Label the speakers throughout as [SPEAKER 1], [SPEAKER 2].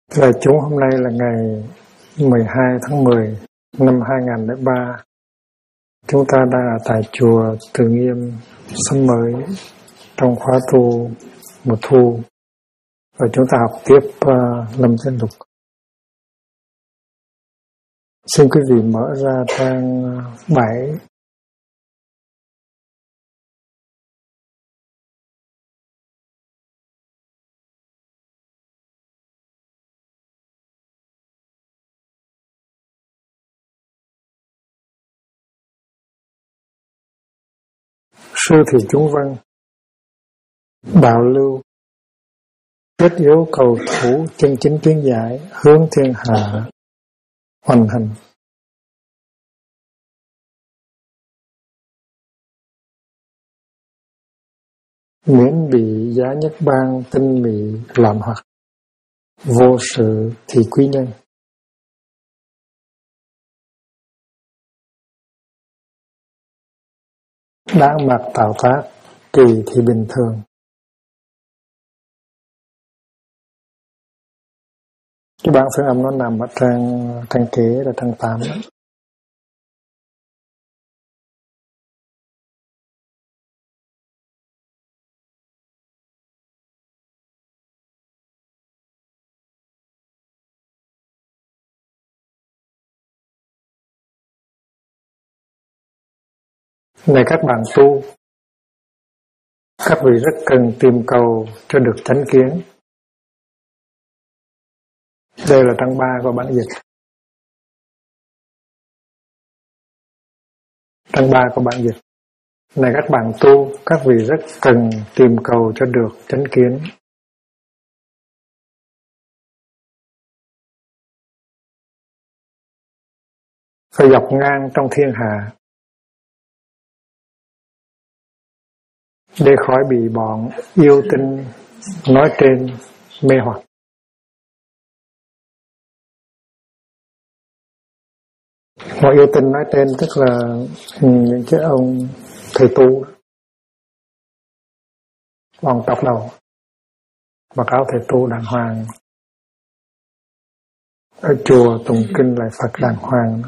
[SPEAKER 1] Là chúng hôm nay là ngày 12 tháng 10 năm 2003. Chúng ta đang ở tại chùa Từ Nghiêm Sâm Mới trong khóa tu mùa thu, và chúng ta học tiếp Lâm Chân Lục. Xin quý vị mở ra trang 7. Sư thì chúng văn đạo lưu kết yếu cầu thủ chân chính kiến giải, hướng thiên hạ hoành hành. Miễn bị giá nhất bang tinh mị loạn hoặc, vô sự thì quý nhân. Đáng mặt tạo tác, kỳ thì bình thường. Cái bản phiên âm nó nằm ở trang kế là trang 8 đó. Này các bạn tu, các vị rất cần tìm cầu cho được chánh kiến. Đây là trang 3 của bản dịch. Trang 3 của bản dịch. Này các bạn tu, các vị rất cần tìm cầu cho được chánh kiến. Phải dọc ngang trong thiên hạ, để khỏi bị bọn yêu tinh nói trên mê hoặc. Bọn yêu tinh nói trên tức là những cái ông thầy tu, ông tóc đầu, mặc áo thầy tu đàng hoàng, ở chùa tụng kinh lại Phật đàng hoàng.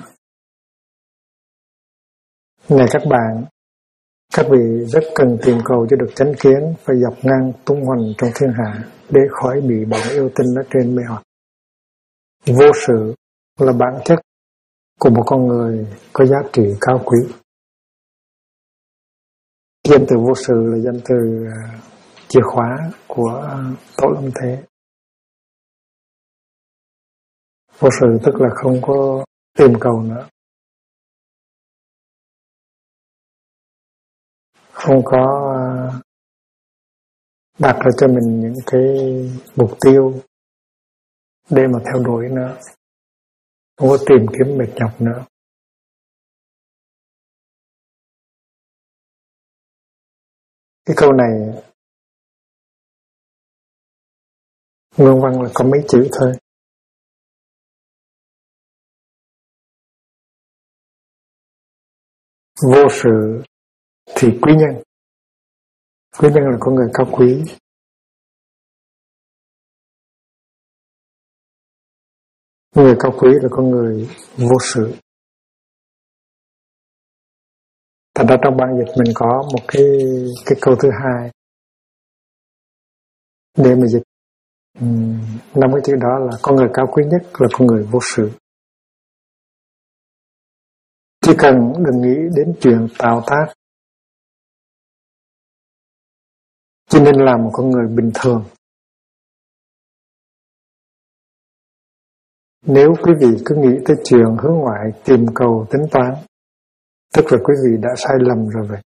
[SPEAKER 1] Này các vị rất cần tìm cầu cho được chánh kiến, phải dọc ngang tung hoành trong thiên hạ, để khỏi bị bọn yêu tinh nói trên mê hoặc. Vô sự là bản chất của một con người có giá trị cao quý. Danh từ vô sự là danh từ chìa khóa của Tổ Lâm Thế. Vô sự tức là không có tìm cầu nữa, không có đặt ra cho mình những cái mục tiêu để mà theo đuổi nữa, không có tìm kiếm mệt nhọc nữa. Cái câu này nguyên văn là có mấy chữ thôi. Vô sự thì quý nhân. Quý nhân là con người cao quý. Người cao quý là con người vô sự. Thật ra trong bản dịch mình có một cái câu thứ hai để mà dịch năm cái chữ đó là con người cao quý nhất là con người vô sự. Chỉ cần đừng nghĩ đến chuyện tạo tác, chỉ nên làm một con người bình thường. Nếu quý vị cứ nghĩ tới chuyện hướng ngoại tìm cầu tính toán, tức là quý vị đã sai lầm rồi vậy.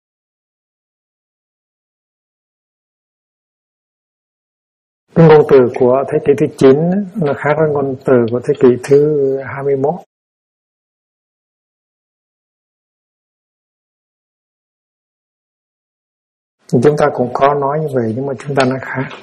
[SPEAKER 1] Cái ngôn từ của thế kỷ thứ 9 nó khác với ngôn từ của thế kỷ thứ 21. Chúng ta cũng có nói như vậy, nhưng mà chúng ta nói khác.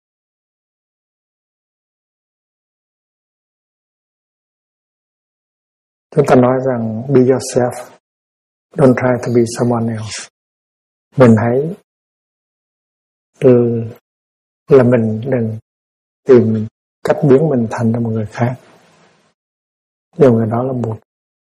[SPEAKER 1] Chúng ta nói rằng be yourself, don't try to be someone else. Mình hãy là mình, đừng tìm cách biến mình thành ra một người khác, điều người đó là Bụt.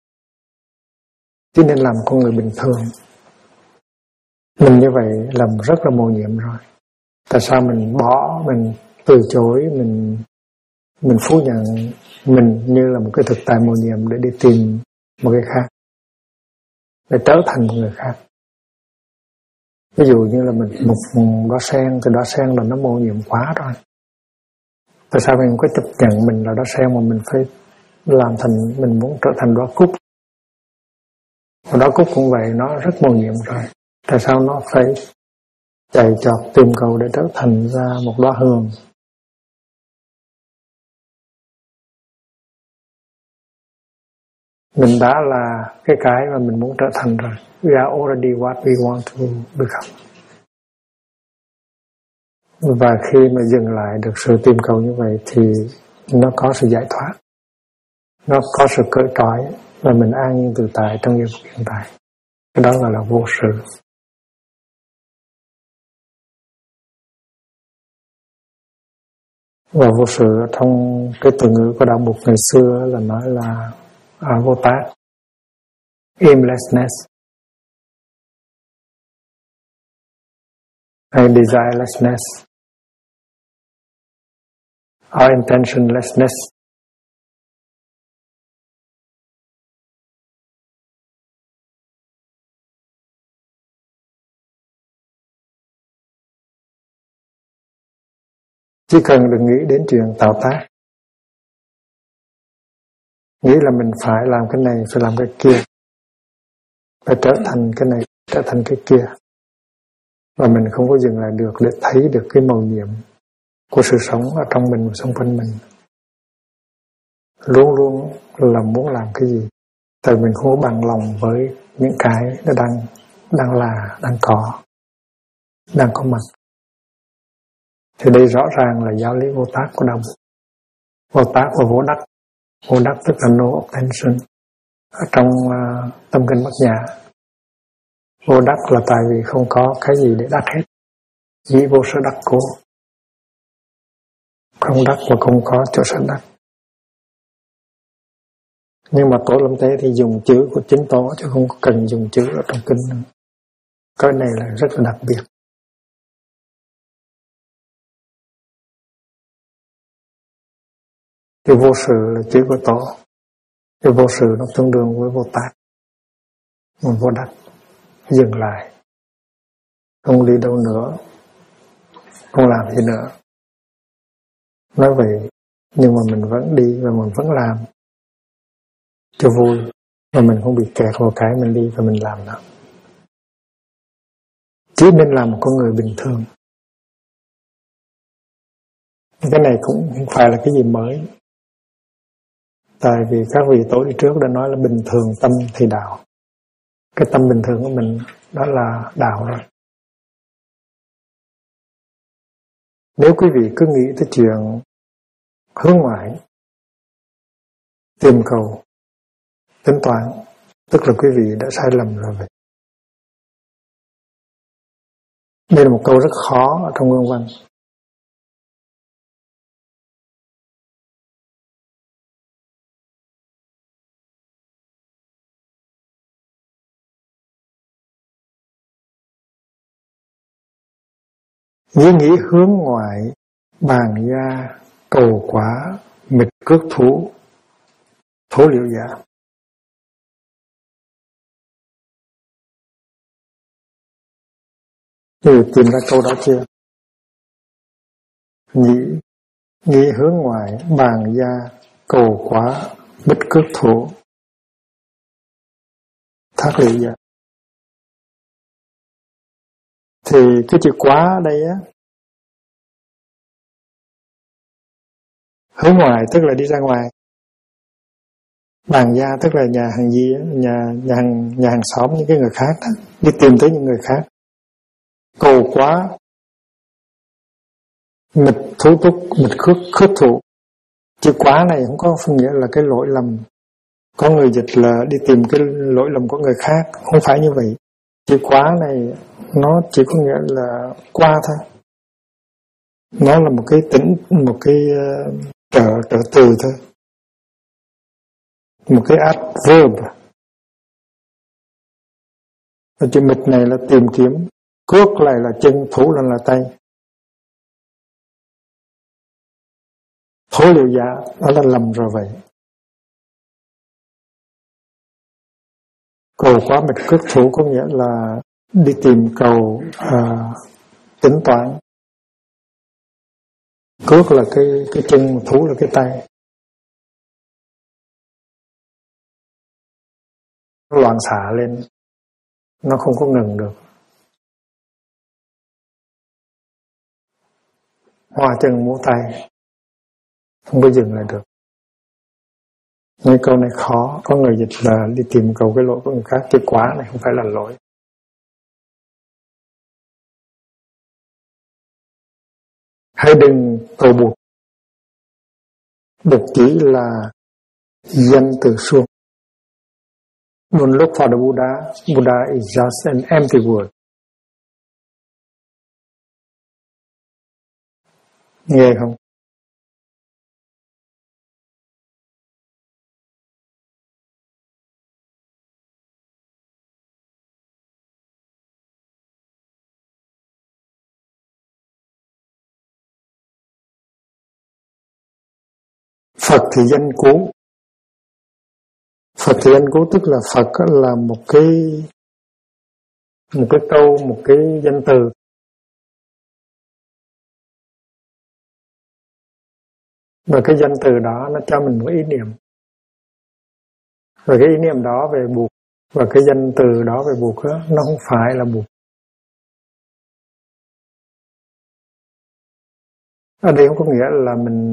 [SPEAKER 1] Chứ nên làm con người bình thường. Mình như vậy làm rất là mầu nhiệm rồi. Tại sao mình bỏ, mình từ chối, mình phủ nhận mình như là một cái thực tại mầu nhiệm để đi tìm một cái khác, để trở thành một người khác. Ví dụ như là mình một đóa sen, thì đóa sen là nó mầu nhiệm quá rồi. Tại sao mình không có chấp nhận mình là đóa sen mà mình phải làm thành, mình muốn trở thành đóa cúc? Và đóa cúc cũng vậy, nó rất mầu nhiệm rồi. Tại sao nó phải chạy chọt tìm cầu để trở thành ra một đóa hương? Mình đã là cái mà mình muốn trở thành rồi. We are already what we want to become. Và khi mà dừng lại được sự tìm cầu như vậy thì nó có sự giải thoát, nó có sự cởi trói và mình an nhiên tự tại trong giây phút hiện tại. Cái đó là vô sự. Và vô sự trong cái từ ngữ của đạo Bụt ngày xưa là nói là vô tác, aimlessness, hay desirelessness, or intentionlessness. Chỉ cần đừng nghĩ đến chuyện tạo tác, nghĩ là mình phải làm cái này, phải làm cái kia, phải trở thành cái này, trở thành cái kia, và mình không có dừng lại được để thấy được cái mầu nhiệm của sự sống ở trong mình và xung quanh mình. Luôn luôn là muốn làm cái gì, tại mình không có bằng lòng với những cái nó đang có mặt. Thì đây rõ ràng là giáo lý vô tác của đạo Bụt. Vô tác và vô đắc. Vô đắc tức là no obtention. Ở trong tâm kinh Bát Nhã, vô đắc là tại vì không có cái gì để đắc hết. Dĩ vô sở đắc cố. Không đắc và không có chỗ sở đắc. Nhưng mà Tổ Lâm Tế thì dùng chữ của chính Tổ, chứ không cần dùng chữ ở trong kinh nữa. Cái này là rất là đặc biệt. Cái vô sự là chữ của Tổ. Cái vô sự nó tương đương với vô tác. Còn vô đắc, dừng lại, không đi đâu nữa, không làm gì nữa. Nói vậy, nhưng mà mình vẫn đi và mình vẫn làm cho vui, và mình không bị kẹt vào cái mình đi và mình làm nữa. Chỉ nên làm một con người bình thường. Cái này cũng không phải là cái gì mới. Tại vì các vị tổ đi trước đã nói là bình thường tâm thì đạo. Cái tâm bình thường của mình đó là đạo rồi. Nếu quý vị cứ nghĩ tới chuyện hướng ngoại, tìm cầu, tính toán, tức là quý vị đã sai lầm rồi vậy. Đây là một câu rất khó ở trong nguyên văn. Với nghĩ hướng ngoại, bàn gia, cầu quả, mịch cước thủ, thố liệu giả. Thì tìm ra câu đó chưa? Nghĩ hướng ngoại, bàn gia, cầu quả, mịch cước thủ, thác liệu giả. Thì cái chữ quá ở đây á, hướng ngoài tức là đi ra ngoài, bàn gia tức là nhà hàng gì á, nhà hàng xóm, những cái người khác đó, đi tìm tới những người khác. Cầu quá, mịch thú túc, mịch khước thụ. Chữ quá này không có phân nghĩa là cái lỗi lầm. Có người dịch là đi tìm cái lỗi lầm của người khác, không phải như vậy. Chữ quá này nó chỉ có nghĩa là qua thôi. Nó là một cái trợ từ thôi, một cái adverb. Ở chữ mịch này là tìm kiếm, cước lại là chân, thủ là tay. Thối liệu giá đó là lầm rồi vậy. Cầu quá mịch cước thủ có nghĩa là đi tìm cầu, tính toán. Cước là cái chân, thủ là cái tay. Nó loạn xạ lên, nó không có ngừng được. Hoa chân múa tay, không có dừng lại được. Mấy câu này khó, có người dịch là đi tìm cầu cái lỗi của người khác, cái quá này không phải là lỗi. Hãy đừng cầu buộc. Buộc chỉ là danh từ suông. Don't look for the Buddha. Buddha is just an empty word. Nghe không? Phật thì danh cú. Phật thì danh cú tức là Phật là một cái câu, một cái danh từ. Và cái danh từ đó nó cho mình một ý niệm. Và cái ý niệm đó về buộc, và cái danh từ đó về buộc đó, nó không phải là buộc. Ở đây không có nghĩa là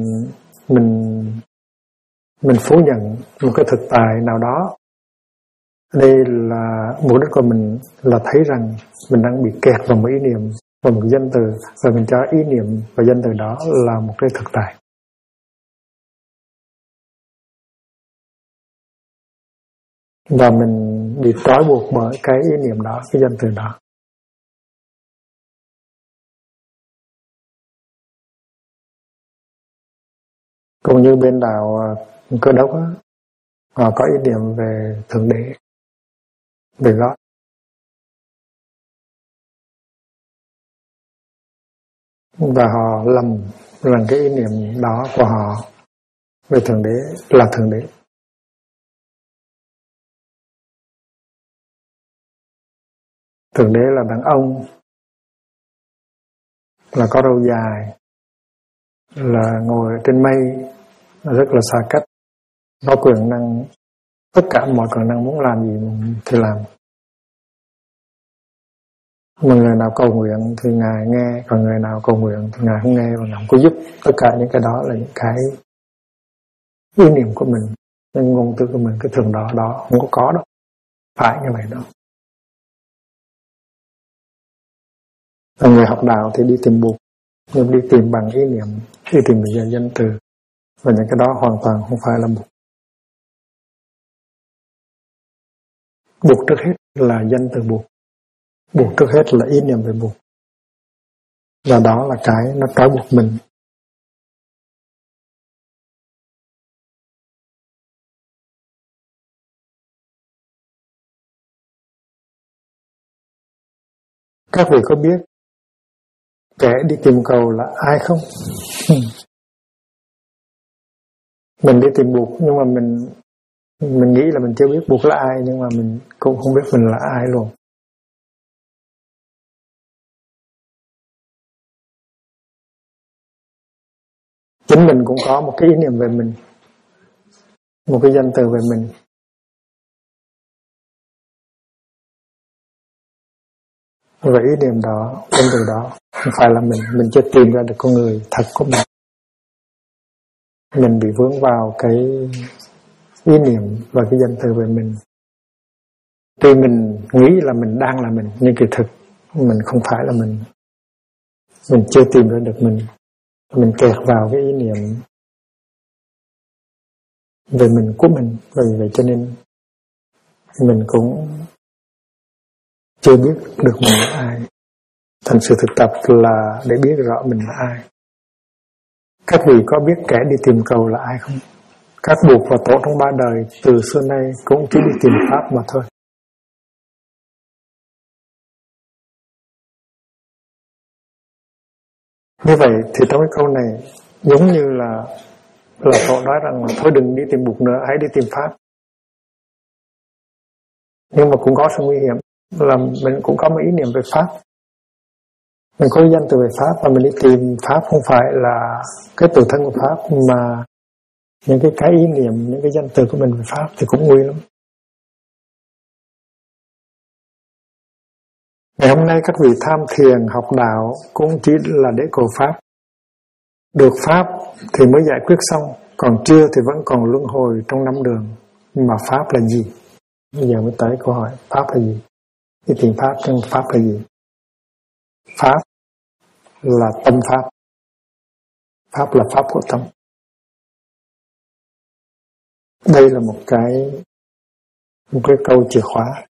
[SPEAKER 1] mình phủ nhận một cái thực tại nào đó. Đây là mục đích của mình là thấy rằng mình đang bị kẹt vào một ý niệm, vào một danh từ, và mình cho ý niệm và danh từ đó là một cái thực tại. Và mình bị trói buộc bởi cái ý niệm đó, cái danh từ đó. Cũng như bên đạo Cơ Đốc á, họ có ý niệm về Thượng Đế, về God. Và họ lầm rằng cái ý niệm đó của họ về Thượng Đế là Thượng Đế. Thượng Đế là đàn ông, là có râu dài, là ngồi trên mây, rất là xa cách, có quyền năng, tất cả mọi quyền năng, muốn làm gì thì làm. Mà người nào cầu nguyện thì Ngài nghe, còn người nào cầu nguyện thì Ngài không nghe và Ngài không có giúp. Tất cả những cái đó là những cái ý niệm của mình, những ngôn từ của mình, cái thường đó không có đâu, phải như vậy đâu. Và người học đạo thì đi tìm buộc, nhưng đi tìm bằng ý niệm, đi tìm bằng danh từ, và những cái đó hoàn toàn không phải là buộc. Buộc trước hết là danh từ buộc, buộc trước hết là ý niệm về buộc, và đó là cái nó trói buộc mình. Các vị có biết kẻ đi tìm cầu là ai không? Mình đi tìm buộc, nhưng mà mình nghĩ là mình chưa biết buộc là ai, nhưng mà mình cũng không biết mình là ai luôn. Chính mình cũng có một cái ý niệm về mình, một cái danh từ về mình. Và ý niệm đó, danh từ đó không phải là mình chưa tìm ra được con người thật của mình. Mình bị vướng vào cái ý niệm và cái danh từ về mình. Tuy mình nghĩ là mình đang là mình, nhưng kỳ thực mình không phải là mình. Mình chưa tìm ra được mình kẹt vào cái ý niệm về mình của mình. Vì vậy cho nên mình cũng chưa biết được mình là ai. Thành sự thực tập là để biết rõ mình là ai. Các vị có biết kẻ đi tìm cầu là ai không? Các buộc và tổ trong ba đời từ xưa nay cũng chỉ đi tìm pháp mà thôi. Như vậy thì trong cái câu này giống như là tổ nói rằng là thôi đừng đi tìm buộc nữa, hãy đi tìm pháp. Nhưng mà cũng có sự nguy hiểm là mình cũng có một ý niệm về pháp. Mình có danh từ về pháp và mình đi tìm pháp không phải là cái tự thân của pháp, mà những cái ý niệm, những cái danh từ của mình về pháp thì cũng nguy lắm. Ngày hôm nay các vị tham thiền học đạo cũng chỉ là để cầu pháp. Được pháp thì mới giải quyết xong, còn chưa thì vẫn còn luân hồi trong năm đường. Nhưng mà pháp là gì? Bây giờ mới tới câu hỏi pháp là gì? Cái tìm pháp trong pháp là gì? Pháp là tâm pháp. Pháp là pháp của tâm. Đây là một cái câu chìa khóa.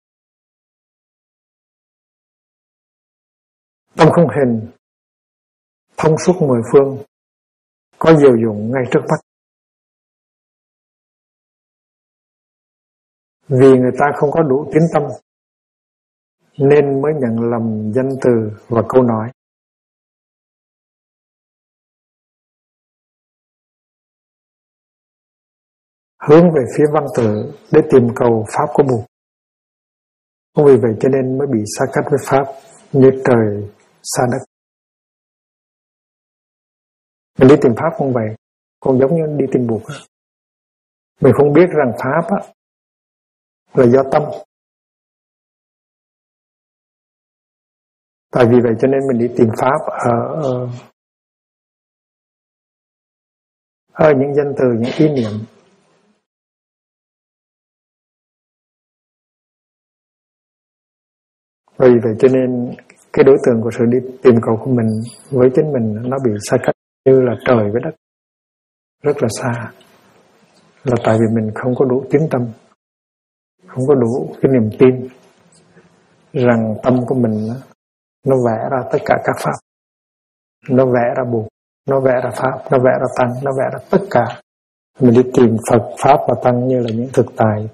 [SPEAKER 1] Tâm không hình, thông suốt mười phương, có diệu dụng ngay trước mắt. Vì người ta không có đủ tín tâm nên mới nhận lầm danh từ và câu nói. Hướng về phía văn tự để tìm cầu pháp của Bụt. Không vì vậy cho nên mới bị xa cách với pháp như trời xa đất. Mình đi tìm pháp không vậy, còn giống như đi tìm Bụt. Mình không biết rằng pháp là do tâm. Tại vì vậy cho nên mình đi tìm pháp ở những danh từ, những ý niệm. Vì vậy cho nên cái đối tượng của sự đi tìm cầu của mình với chính mình nó bị xa cách như là trời với đất, rất là xa. Là tại vì mình không có đủ tín tâm, không có đủ cái niềm tin rằng tâm của mình nó vẽ ra tất cả các pháp, nó vẽ ra Bụt, nó vẽ ra pháp, nó vẽ ra tăng, nó vẽ ra tất cả. Mình đi tìm Phật, pháp và tăng như là những thực tại,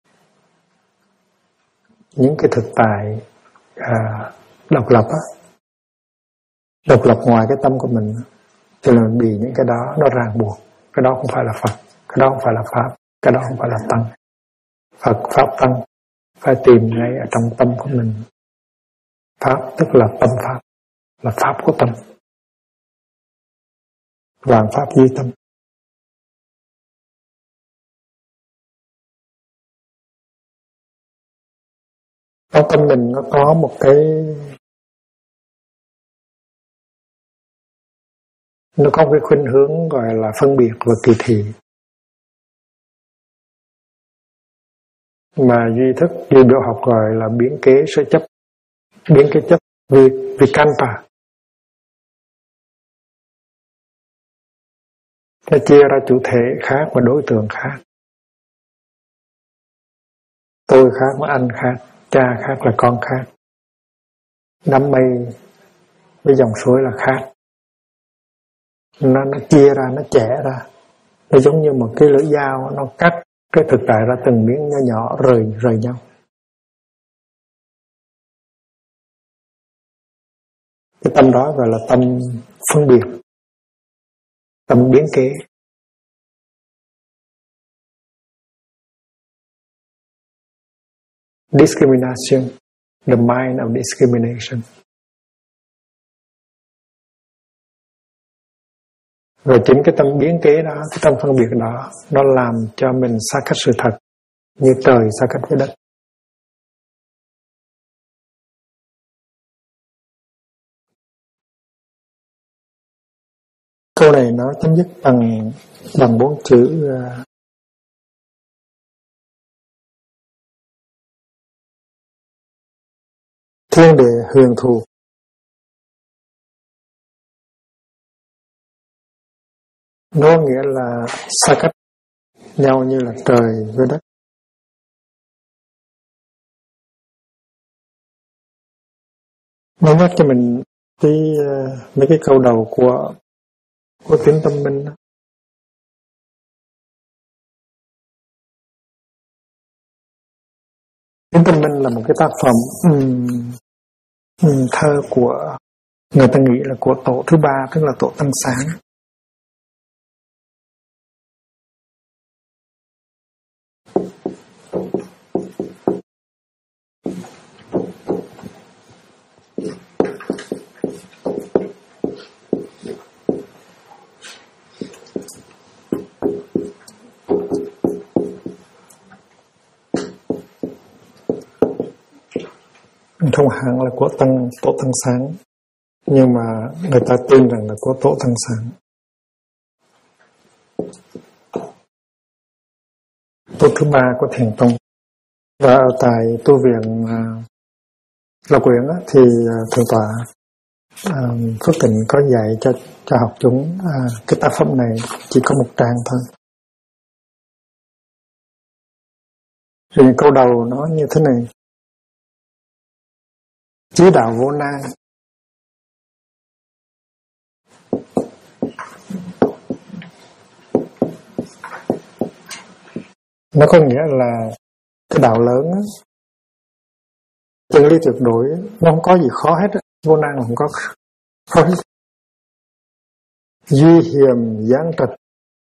[SPEAKER 1] những cái thực tại độc lập độc lập ngoài cái tâm của mình, cho nên mình bị những cái đó nó ràng buộc. Cái đó không phải là Phật, cái đó không phải là pháp, cái đó không phải là tăng. Phật, pháp, tăng phải tìm ngay ở trong tâm của mình. Pháp tức là tâm pháp, là pháp của tâm, vạn pháp duy tâm. Trong tâm mình nó có một cái, nó có cái khuynh hướng gọi là phân biệt và kỳ thị, mà duy thức, duy biểu học gọi là biến kế sở chấp, biến kế chấp, vikalpa. Nó chia ra chủ thể khác và đối tượng khác. Tôi khác với anh khác, cha khác là con khác, đám mây với dòng suối là khác. Nó chia ra, nó chẻ ra. Nó giống như một cái lưỡi dao, nó cắt cái thực tại ra từng miếng nhỏ nhỏ rời nhau. Cái tâm đó gọi là tâm phân biệt, tâm biến kế. Discrimination, the mind of discrimination. Và chính cái tâm biến kế đó, cái tâm phân biệt đó, nó làm cho mình xa cách sự thật, như trời xa cách với đất. Câu này nó chấm dứt bằng 4 chữ thiên địa huyền thù. Nó nghĩa là xa cách nhau như là trời với đất. Nó nhắc cho mình mấy cái câu đầu của của Tiến Tâm Minh. Tiến Tâm Minh là một cái tác phẩm thơ của người ta nghĩ là của tổ thứ ba, tức là tổ Tăng Sáng. Thông hạng là của tổ Tăng Sáng, nhưng mà người ta tin rằng là của tổ Tăng Sáng. Tổ thứ ba của Thiền Tông. Và ở tại tu viện Lộc Uyển thì thượng tọa Phước Tịnh có dạy cho học chúng cái tác phẩm này chỉ có một trang thôi. Rồi câu đầu nó như thế này: chí đạo vô nan. Nó có nghĩa là cái đạo lớn á, chân lý tuyệt đối, nó không có gì khó hết, vô nan không có khó hết. Duy hiềm giáng trật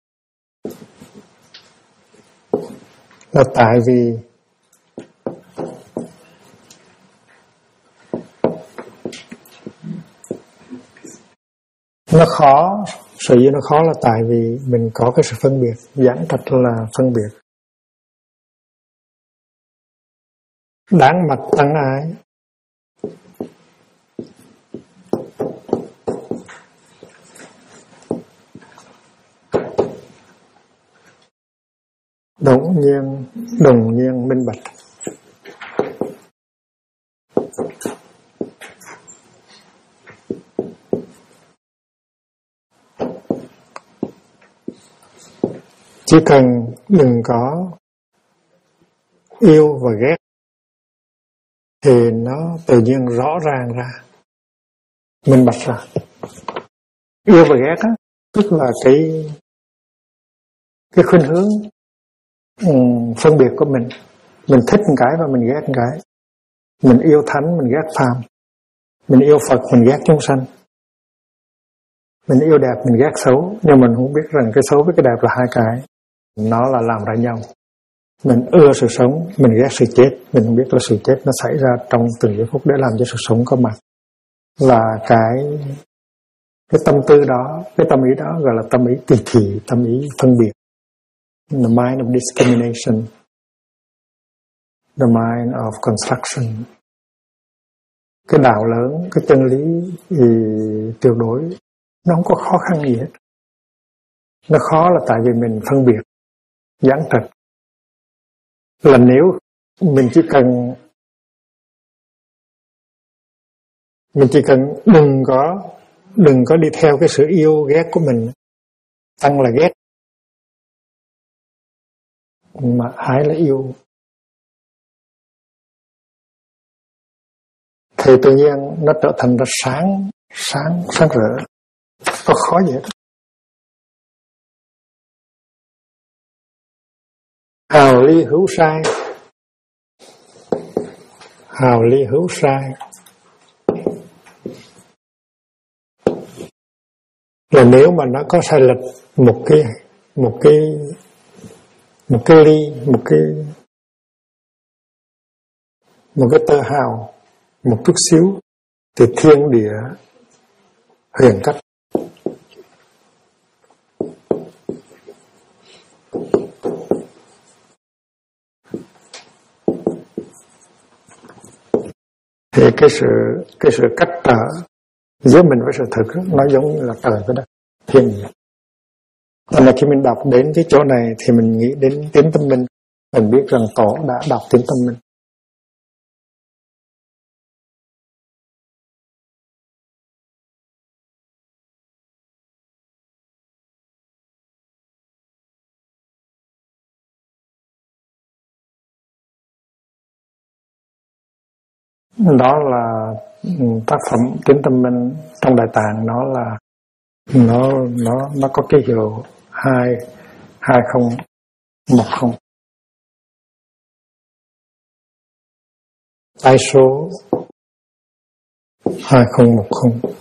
[SPEAKER 1] là tại vì nó khó. Sự gì nó khó là tại vì mình có cái sự phân biệt. Giáng trật là phân biệt. Đáng mặt tăng ái. Đồng nhiên minh bạch. Chỉ cần đừng có yêu và ghét thì nó tự nhiên rõ ràng ra, minh bạch ra. Yêu và ghét á, tức là cái khuynh hướng phân biệt của mình. Mình thích một cái và mình ghét một cái. Mình yêu thánh, mình ghét phàm. Mình yêu Phật, mình ghét chúng sanh. Mình yêu đẹp, mình ghét xấu. Nhưng mình không biết rằng cái xấu với cái đẹp là hai cái, nó là làm ra nhau. Mình ưa sự sống, mình ghét sự chết. Mình không biết là sự chết nó xảy ra trong từng giây phút để làm cho sự sống có mặt. Là cái tâm tư đó, cái tâm ý đó gọi là tâm ý kỳ thị, tâm ý phân biệt. The mind of discrimination, the mind of construction. Cái đạo lớn, cái chân lý thì tuyệt đối nó không có khó khăn gì hết. Nó khó là tại vì mình phân biệt, giáng trật. Là nếu mình chỉ cần đừng có đi theo cái sự yêu ghét của mình. Tăng là ghét, mà ái là yêu, thì tự nhiên nó trở thành ra sáng rỡ. Có khó gì hết. Hào ly hữu sai. Hào ly hữu sai là nếu mà nó có sai lệch một cái ly, một cái tơ hào, một chút xíu, thì thiên địa huyền cách. Thì cái sự cách trở giữa mình với sự thực nó giống như là trời với đất, thiên địa. Nên là khi mình đọc đến cái chỗ này thì mình nghĩ đến Tiến Tâm Minh, mình biết rằng tổ đã đọc Tiến Tâm Minh. Đó là tác phẩm Tiến Tâm Minh trong Đại Tạng. Nó là nó có cái hiệu 2010. Tay số 2010.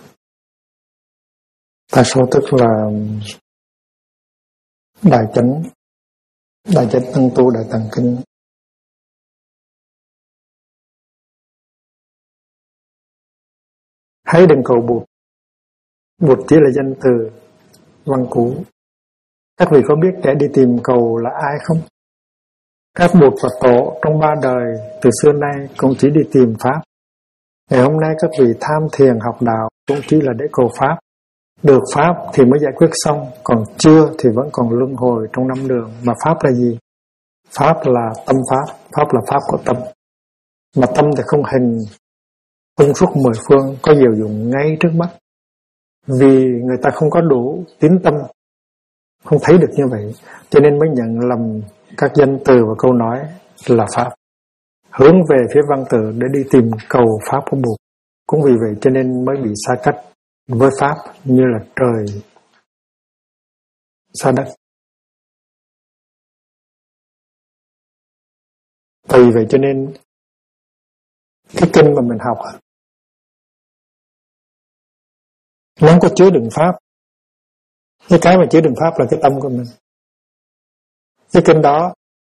[SPEAKER 1] Tay số tức là đại chánh tăng tu đại tạng kinh. Hãy đừng cầu Bụt. Bụt chỉ là danh từ văn cũ. Các vị có biết kẻ đi tìm cầu là ai không? Các Bụt và Tổ trong 3 đời từ xưa nay cũng chỉ đi tìm Pháp. Ngày hôm nay các vị tham thiền học đạo cũng chỉ là để cầu Pháp. Được Pháp thì mới giải quyết xong, còn chưa thì vẫn còn luân hồi trong 5 đường. Mà Pháp là gì? Pháp là tâm Pháp, Pháp là Pháp của tâm. Mà tâm thì không hình tung suốt 10 phương, có diệu dụng ngay trước mắt. Vì người ta không có đủ tín tâm, không thấy được như vậy, cho nên mới nhận lầm các danh từ và câu nói là Pháp, hướng về phía văn tự để đi tìm cầu Pháp của Bụt. Cũng vì vậy cho nên mới bị xa cách với Pháp như là trời xa đất. Vì vậy cho nên cái kinh mà mình học nó không có chứa đựng Pháp. Cái mà chứa đựng Pháp là cái tâm của mình. Cái kinh đó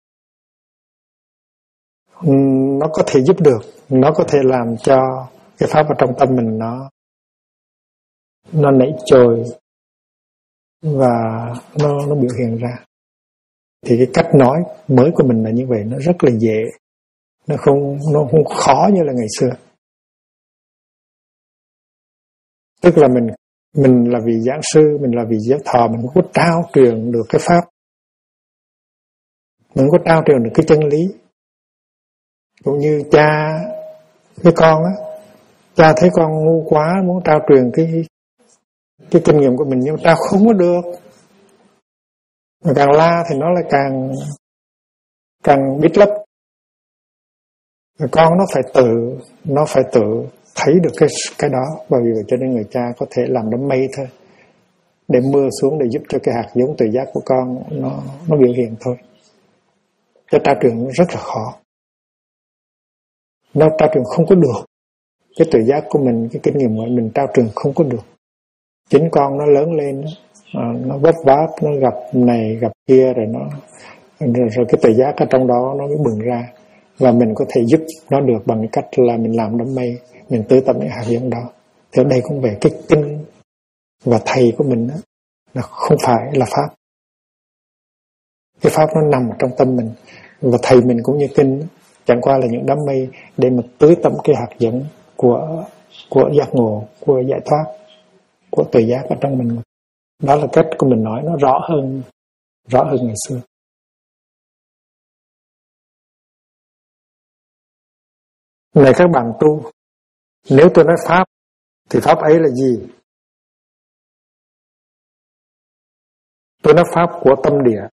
[SPEAKER 1] nó có thể giúp được, nó có thể làm cho cái Pháp ở trong tâm mình nó nảy trồi và nó biểu hiện ra. Thì cái cách nói mới của mình là như vậy, nó rất là dễ, nó không khó như là ngày xưa. Tức là mình là vị giảng sư, mình là vị giáo thọ, mình không có trao truyền được cái Pháp, mình không có trao truyền được cái chân lý. Cũng như cha với con á, cha thấy con ngu quá muốn trao truyền cái kinh nghiệm của mình, nhưng trao không có được. Mà càng la thì nó lại càng biết lấp. Rồi con nó phải tự thấy được cái đó. Bởi vì vậy cho nên người cha có thể làm đám mây thôi, để mưa xuống để giúp cho cái hạt giống tự giác của con nó biểu hiện thôi. Cho trao truyền nó rất là khó. Nó trao truyền không có được. Cái tự giác của mình, cái kinh nghiệm của mình trao truyền không có được. Chính con nó lớn lên, nó vấp váp, nó gặp này gặp kia, rồi cái tự giác ở trong đó nó mới bừng ra. Và mình có thể giúp nó được bằng cái cách là mình làm đám mây, mình tưới tẩm những hạt giống đó. Thì ở đây cũng về cái kinh và thầy của mình đó, là không phải là Pháp. Cái Pháp nó nằm trong tâm mình. Và thầy mình cũng như kinh, chẳng qua là những đám mây để mà tưới tẩm cái hạt giống của giác ngộ, của giải thoát, của tự giác ở trong mình. Đó là cách của mình nói nó rõ hơn ngày xưa. Này các bạn tu, nếu tôi nói Pháp thì Pháp ấy là gì? Tôi nói Pháp của tâm địa.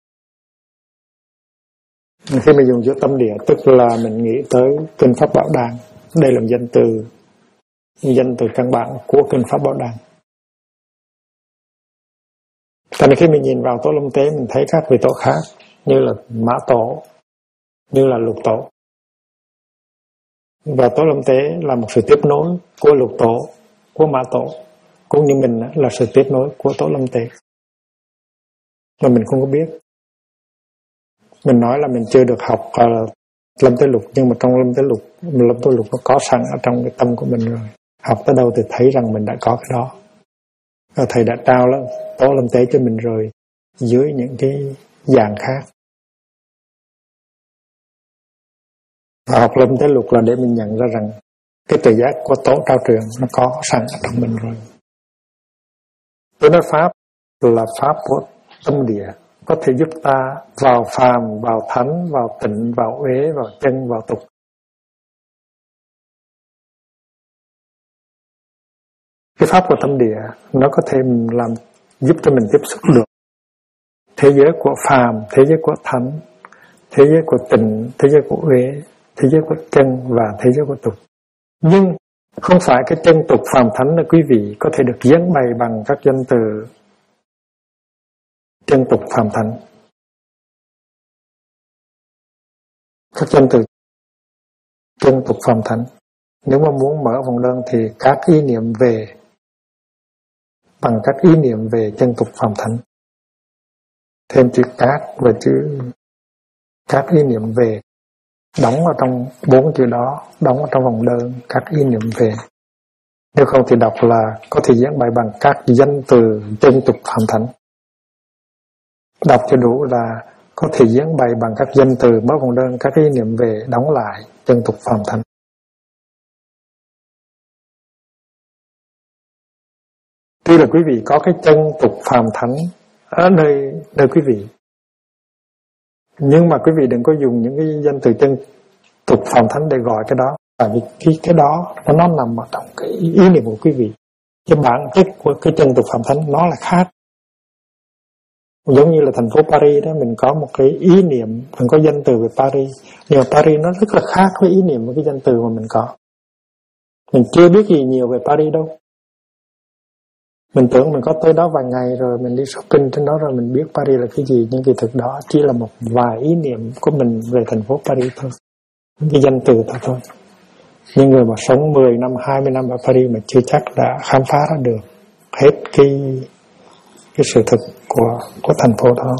[SPEAKER 1] Khi mình dùng chữ tâm địa, tức là mình nghĩ tới kinh Pháp Bảo Đàn. Đây là danh từ căn bản của kinh Pháp Bảo Đàn. Cho nên khi mình nhìn vào Tổ Lâm Tế, mình thấy các vị tổ khác như là Mã Tổ, như là Lục Tổ. Và Tổ Lâm Tế là một sự tiếp nối của Lục Tổ, của Mã Tổ, cũng như mình là sự tiếp nối của Tổ Lâm Tế. Mà mình không có biết. Mình nói là mình chưa được học Lâm Tế Lục, nhưng mà trong Lâm Tế Lục nó có sẵn ở trong cái tâm của mình rồi. Học tới đâu thì thấy rằng mình đã có cái đó. Và thầy đã trao Tổ Lâm Tế cho mình rồi, dưới những cái dạng khác. Và học Lâm Tế Lục là để mình nhận ra rằng cái tự giác của Tổ trao truyền nó có sẵn ở trong mình rồi. Tôi nói Pháp là Pháp của tâm địa, có thể giúp ta vào phàm, vào thánh, vào tịnh, vào uế, vào chân, vào tục. Cái Pháp của tâm địa nó có thể làm giúp cho mình tiếp xúc được thế giới của phàm, thế giới của thánh, thế giới của tịnh, thế giới của uế, thế giới của chân và thế giới của tục. Nhưng Không phải cái chân tục phàm thánh này quý vị có thể được diễn bày bằng các danh từ chân tục phàm thánh. Các danh từ chân tục phàm thánh, nếu mà muốn mở vòng đơn thì các ý niệm về, bằng các ý niệm về chân tục phàm thánh, thêm chữ các và chữ các ý niệm về, đóng vào trong 4 chữ đó, đóng vào trong vòng đơn các ý niệm về. Nếu không thì đọc là có thể diễn bày bằng các danh từ chân tục phàm thánh. Đọc cho đủ là có thể diễn bày bằng các danh từ mở vòng đơn các ý niệm về, đóng lại chân tục phàm thánh. Tuy là quý vị có cái chân tục phàm thánh ở nơi quý vị, nhưng mà quý vị đừng có dùng những cái danh từ chân tục phàm thánh để gọi cái đó, tại vì cái đó nó nằm ở trong cái ý niệm của quý vị. Cái bản chất của cái chân tục phàm thánh nó là khác. Giống như là thành phố Paris đó, mình có một cái ý niệm, mình có danh từ về Paris, nhưng mà Paris nó rất là khác với ý niệm của cái danh từ mà mình có. Mình chưa biết gì nhiều về Paris đâu. Mình tưởng mình có tới đó vài ngày rồi mình đi shopping trên đó rồi mình biết Paris là cái gì, nhưng kỳ thực đó chỉ là một vài ý niệm của mình về thành phố Paris thôi, cái danh từ thôi. Những người mà sống 10 năm, 20 năm ở Paris mà chưa chắc đã khám phá ra được hết cái sự thực của thành phố đó.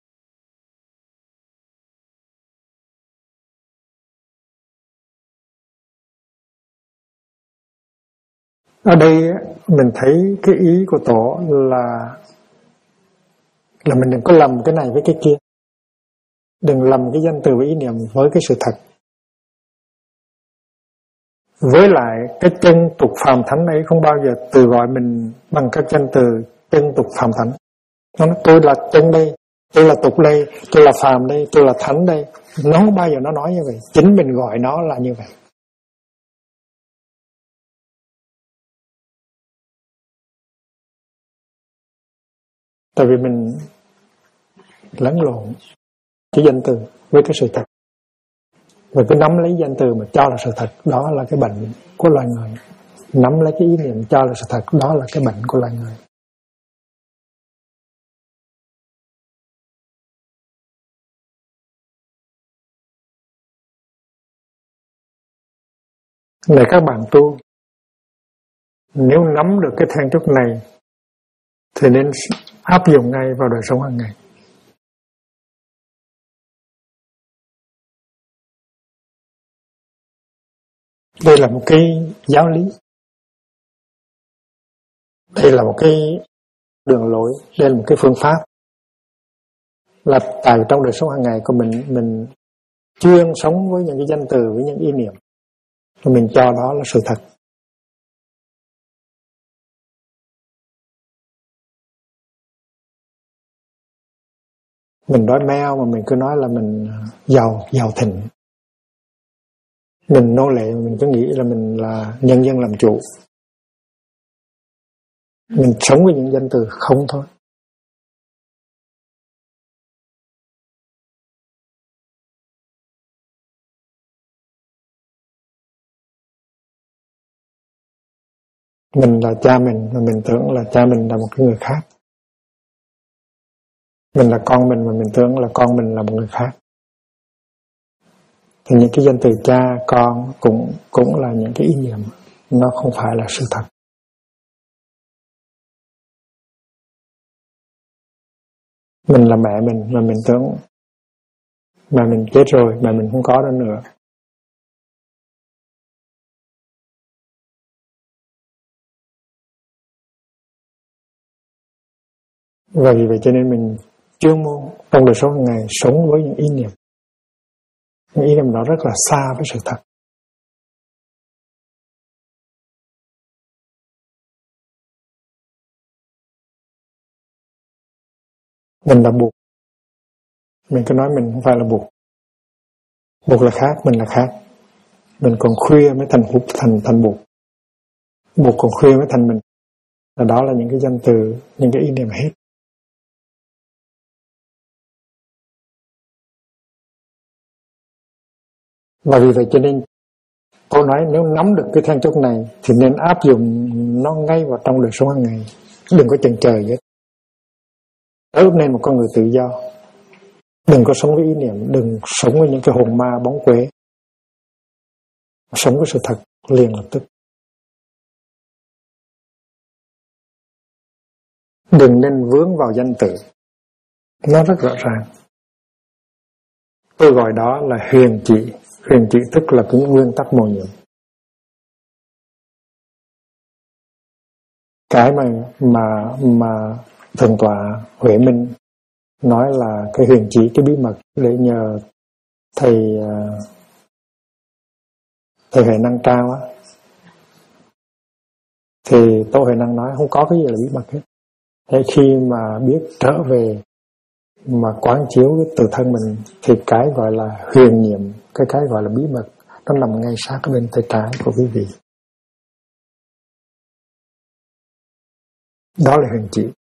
[SPEAKER 1] Ở đây mình thấy cái ý của Tổ là mình đừng có lầm cái này với cái kia, đừng lầm cái danh từ với ý niệm với cái sự thật. Với lại cái chân tục phàm thánh ấy không bao giờ từ gọi mình bằng các danh từ chân tục phàm thánh. Nó nói tôi là chân đây, tôi là tục đây, tôi là phàm đây, tôi là thánh đây. Nó không bao giờ nó nói như vậy, chính mình gọi nó là như vậy. Tại vì mình lẫn lộn cái danh từ với cái sự thật, và cứ nắm lấy danh từ mà cho là sự thật, đó là cái bệnh của loài người. Nắm lấy cái ý niệm cho là sự thật, đó là cái bệnh của loài người. Này các bạn tu, nếu nắm được cái then chốt này thì nên áp dụng ngay vào đời sống hàng ngày. Đây là một cái giáo lý, đây là một cái đường lối, đây là một cái phương pháp. Là tại trong đời sống hàng ngày của mình chuyên sống với những cái danh từ, với những ý niệm, rồi mình cho đó là sự thật. Mình đói meo mà mình cứ nói là mình giàu thịnh. Mình nô lệ mà mình cứ nghĩ là mình là nhân dân làm chủ. Mình sống với những danh từ không thôi. Mình là cha mình mà mình tưởng là cha mình là một cái người khác. Mình là con mình mà mình tưởng là con mình là một người khác. Thì những cái danh từ cha, con cũng là những cái ý niệm, nó không phải là sự thật. Mình là mẹ mình mà mình tưởng mẹ mình chết rồi, mẹ mình không có đó nữa. Và vì vậy cho nên mình chuyên môn trong đời sống hàng ngày sống với những ý niệm. Những ý niệm đó rất là xa với sự thật. Mình là buộc. Mình cứ nói mình không phải là buộc. Buộc là khác, mình là khác. Mình còn khuya mới thành buộc. Buộc còn khuya mới thành mình. Và đó là những cái danh từ, những cái ý niệm hết. Và vì vậy cho nên Tôi nói nếu nắm được cái then chốt này thì nên áp dụng nó ngay vào trong đời sống hàng ngày, đừng có chần chờ vậy. Trở nên một con người tự do, đừng có sống với ý niệm, đừng sống với những cái hồn ma bóng quế, sống với sự thật liền lập tức. Đừng nên vướng vào danh tự, nó rất rõ ràng. Tôi gọi đó là huyền trị. Huyền trị tức là cái nguyên tắc mầu nhiệm. Cái mà Thượng tọa Huệ Minh nói là cái huyền trị, cái bí mật để nhờ thầy Huệ Năng trao á, thì Tô Huệ Năng nói không có cái gì là bí mật hết. Thế khi mà biết trở về mà quán chiếu cái từ thân mình thì cái gọi là huyền nhiệm, cái gọi là bí mật nó nằm ngay sát ở bên tay trái của quý vị. Đó là huyền trị.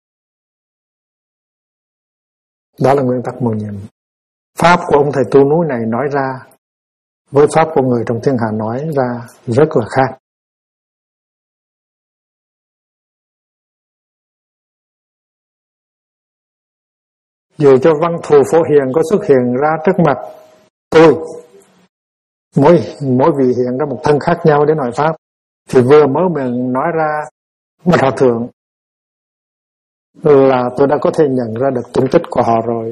[SPEAKER 1] Đó là nguyên tắc mầu nhiệm. Pháp của ông thầy tu núi này nói ra với pháp của người trong thiên hạ nói ra rất là khác. Dù cho văn thù phổ hiền có xuất hiện ra trước mặt tôi, mỗi vị hiện ra một thân khác nhau để nói pháp, thì vừa mới mình nói ra Bạch Hòa Thượng là tôi đã có thể nhận ra được tung tích của họ rồi.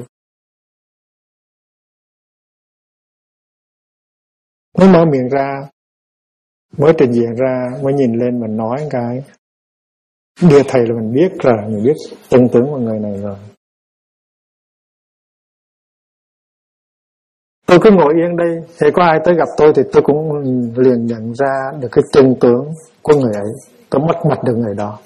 [SPEAKER 1] Mới mở miệng ra, mới trình diện ra, mới nhìn lên mình nói cái đưa thầy là mình biết rồi, mình biết chân tướng của người này rồi. Tôi cứ ngồi yên đây, thì có ai tới gặp tôi thì tôi cũng liền nhận ra được cái chân tướng của người ấy. Tôi mất mặt được người đó.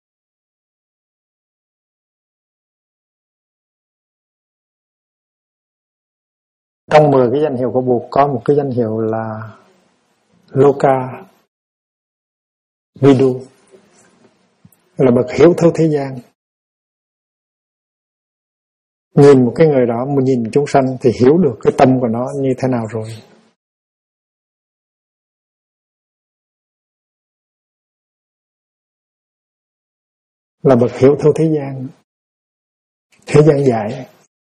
[SPEAKER 1] Trong 10 cái danh hiệu của Bụt có một cái danh hiệu là Loka Vidu, là bậc hiểu thấu thế gian. Nhìn một cái người đó, mà nhìn chúng sanh thì hiểu được cái tâm của nó như thế nào rồi. Là bậc hiểu thấu thế gian, thế gian dạy.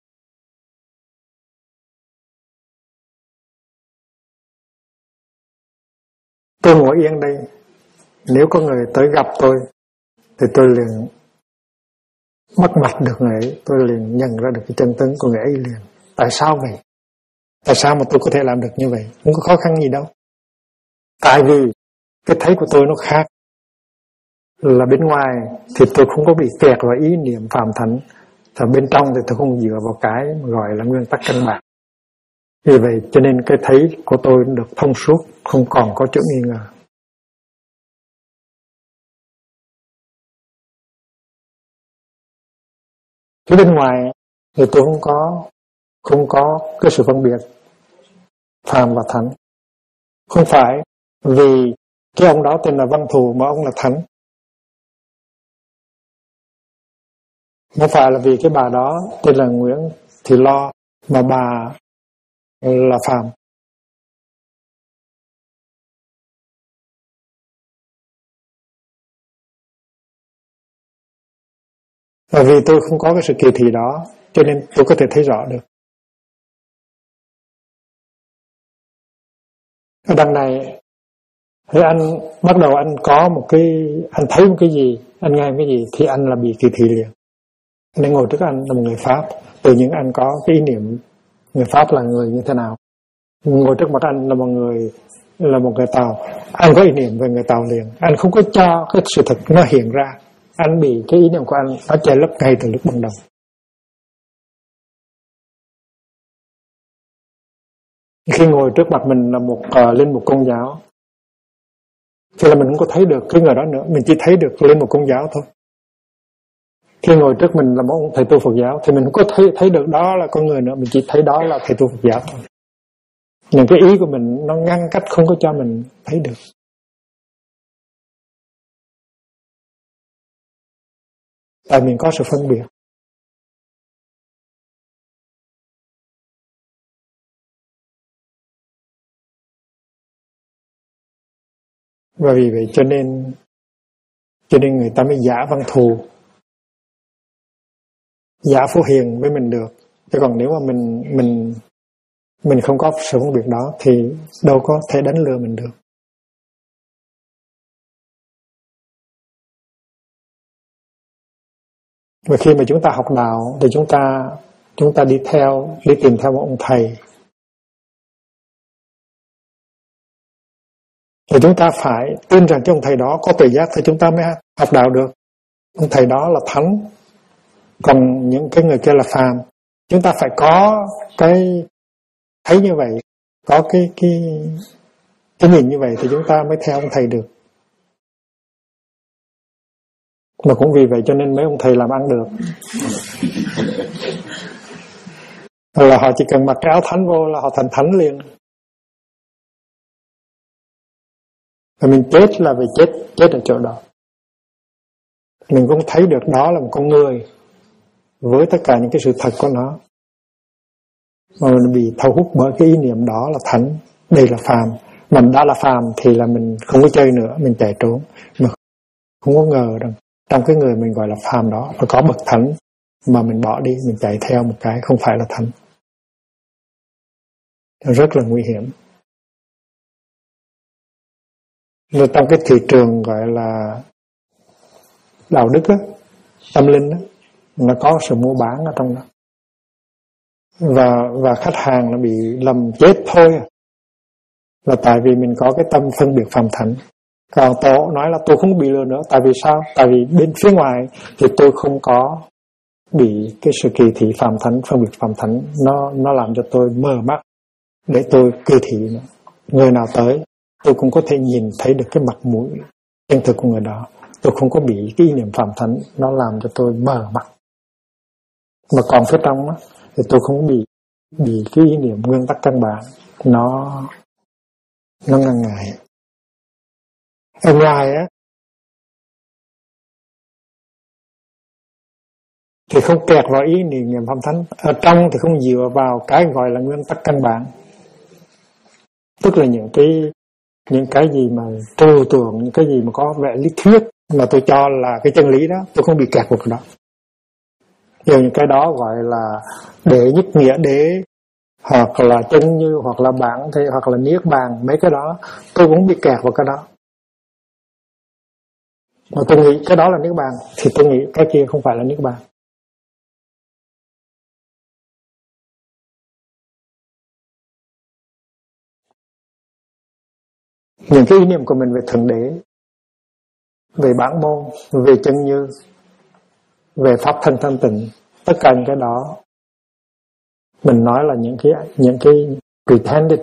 [SPEAKER 1] Tôi ngồi yên đây, nếu có người tới gặp tôi thì tôi liền mất mặt được người ấy, tôi liền nhận ra được cái chân tướng của người ấy liền. Tại sao vậy? Tại sao mà tôi có thể làm được như vậy? Không có khó khăn gì đâu. Tại vì cái thấy của tôi nó khác. Là bên ngoài thì tôi không có bị kẹt vào ý niệm phàm thánh, và bên trong thì tôi không dựa vào cái gọi là nguyên tắc căn bản. Vì vậy cho nên cái thấy của tôi được thông suốt, không còn có chỗ nghi ngờ. Cái bên ngoài thì tôi không có cái sự phân biệt phàm và thánh. Không phải vì cái ông đó tên là Văn Thù mà ông là thánh. Không phải là vì cái bà đó tên là Nguyễn Thị Lo mà bà là phàm. Và vì tôi không có cái sự kỳ thị đó, cho nên tôi có thể thấy rõ được. Ở đằng này, thì anh bắt đầu anh có một cái, anh thấy một cái gì, anh nghe một cái gì, thì anh là bị kỳ thị liền. Anh đang ngồi trước anh là một người Pháp, tự nhiên anh có cái ý niệm người Pháp là người như thế nào. Ngồi trước mặt anh là một người Tàu, anh có ý niệm về người Tàu liền. Anh không có cho cái sự thật nó hiện ra, anh bị cái ý niệm của anh nó che lấp ngay từ lúc ban đầu. Khi ngồi trước mặt mình là một linh mục Công giáo, thì là mình không có thấy được cái người đó nữa, mình chỉ thấy được linh mục Công giáo thôi. Khi ngồi trước mình là một ông thầy tu Phật giáo thì mình không có thấy được đó là con người nữa, mình chỉ thấy đó là thầy tu Phật giáo thôi. Những cái ý của mình nó ngăn cách không có cho mình thấy được. Tại mình có sự phân biệt. Và vì vậy cho nên người ta mới giả văn thù, giả phổ hiền với mình được. Chứ còn nếu mà mình không có sự phân biệt đó thì đâu có thể đánh lừa mình được. Và khi mà chúng ta học đạo thì chúng ta đi tìm theo một ông thầy, thì chúng ta phải tin rằng cái ông thầy đó có tuệ giác thì chúng ta mới học đạo được. Ông thầy đó là thánh, còn những cái người kia là phàm. Chúng ta phải có cái thấy như vậy, có cái nhìn như vậy thì chúng ta mới theo ông thầy được. Mà cũng vì vậy cho nên mấy ông thầy làm ăn được. Là họ chỉ cần mặc cái áo thánh vô là họ thành thánh liền. Và mình chết là vì chết ở chỗ đó. Mình cũng thấy được đó là một con người với tất cả những cái sự thật của nó, mà mình bị thâu hút bởi cái ý niệm đó là thánh, đây là phàm. Mình đã là phàm thì là mình không có chơi nữa, mình chạy trốn. Mà không có ngờ rằng trong cái người mình gọi là phàm đó nó có bậc thánh, mà mình bỏ đi, mình chạy theo một cái không phải là thánh. Rất là nguy hiểm. Rồi trong cái thị trường gọi là đạo đức á, tâm linh á, nó có sự mua bán ở trong đó. Và khách hàng nó bị lầm chết thôi, là tại vì mình có cái tâm phân biệt phàm thánh. Còn tôi nói là tôi không bị lừa nữa. Tại vì sao? Tại vì bên phía ngoài thì tôi không có bị cái sự kỳ thị phàm thánh, phân biệt phàm thánh. Nó làm cho tôi mờ mắt để tôi kỳ thị nữa. Người nào tới tôi cũng có thể nhìn thấy được cái mặt mũi chân thực của người đó. Tôi không có bị cái ý niệm phàm thánh nó làm cho tôi mờ mắt. Mà còn phía trong á thì tôi không bị cái ý niệm nguyên tắc căn bản nó ngăn ngại. Ở ngoài á thì không kẹt vào ý niệm phàm thánh, ở trong thì không dựa vào cái gọi là nguyên tắc căn bản, tức là những cái gì mà trừu tượng, những cái gì mà có vẻ lý thuyết mà tôi cho là cái chân lý đó, tôi không bị kẹt vào cái đó. Nhiều những cái đó gọi là đệ nhất nghĩa đế, hoặc là chân như, hoặc là bản thể, hoặc là niết bàn, mấy cái đó tôi cũng bị kẹt vào cái đó. Mà tôi nghĩ cái đó là niết bàn thì tôi nghĩ cái kia không phải là niết bàn. Những cái ý niệm của mình về thượng đế, về bản môn, về chân như, về pháp thân thanh tịnh, tất cả những cái đó mình nói là những cái pretended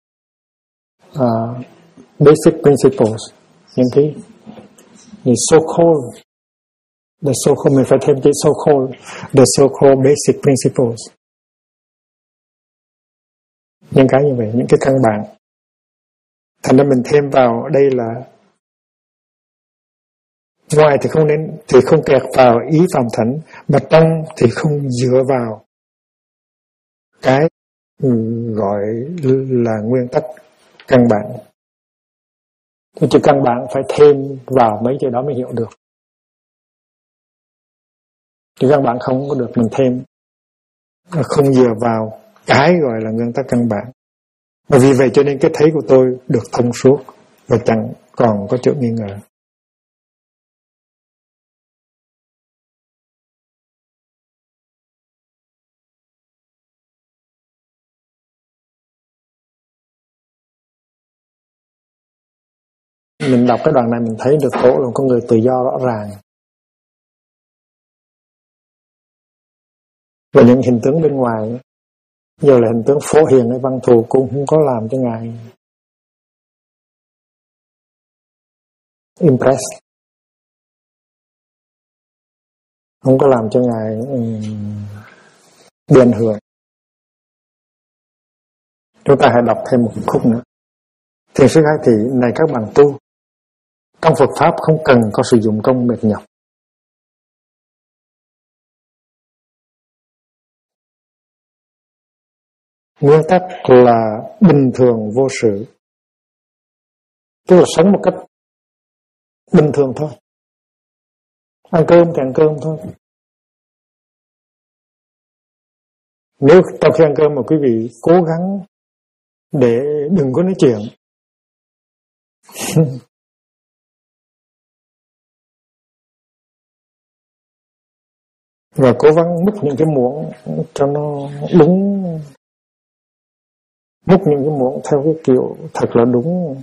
[SPEAKER 1] basic principles, những so-called, the so-called, mình phải thêm chữ so-called, the so-called basic principles, những cái như vậy, những cái căn bản. Thành ra mình thêm vào đây là ngoài thì không kẹt vào ý phàm thánh, mà trong thì không dựa vào cái gọi là nguyên tắc căn bản. Chữ căn bản phải thêm vào mấy chữ đó mới hiểu được. Chữ căn bản không có được mình thêm, không dựa vào cái gọi là nguyên tắc căn bản. Và vì vậy cho nên cái thấy của tôi được thông suốt và chẳng còn có chỗ nghi ngờ. Mình đọc cái đoạn này mình thấy được Tổ là con người tự do rõ ràng. Và những hình tướng bên ngoài, giờ là hình tướng Phổ Hiền hay Văn Thù cũng không có làm cho Ngài impress, không có làm cho Ngài bị ảnh hưởng. Chúng ta hãy đọc thêm một khúc nữa. Thiền sư Khai Thị: này các bạn tu, trong Phật Pháp không cần có sử dụng công mệt nhọc. Nguyên tắc là bình thường vô sự, tức là sống một cách bình thường thôi. Ăn cơm thì ăn cơm thôi. Nếu trong khi ăn cơm mà quý vị cố gắng để đừng có nói chuyện và cố gắng múc những cái muỗng cho nó đúng, múc những cái muỗng theo cái kiểu thật là đúng,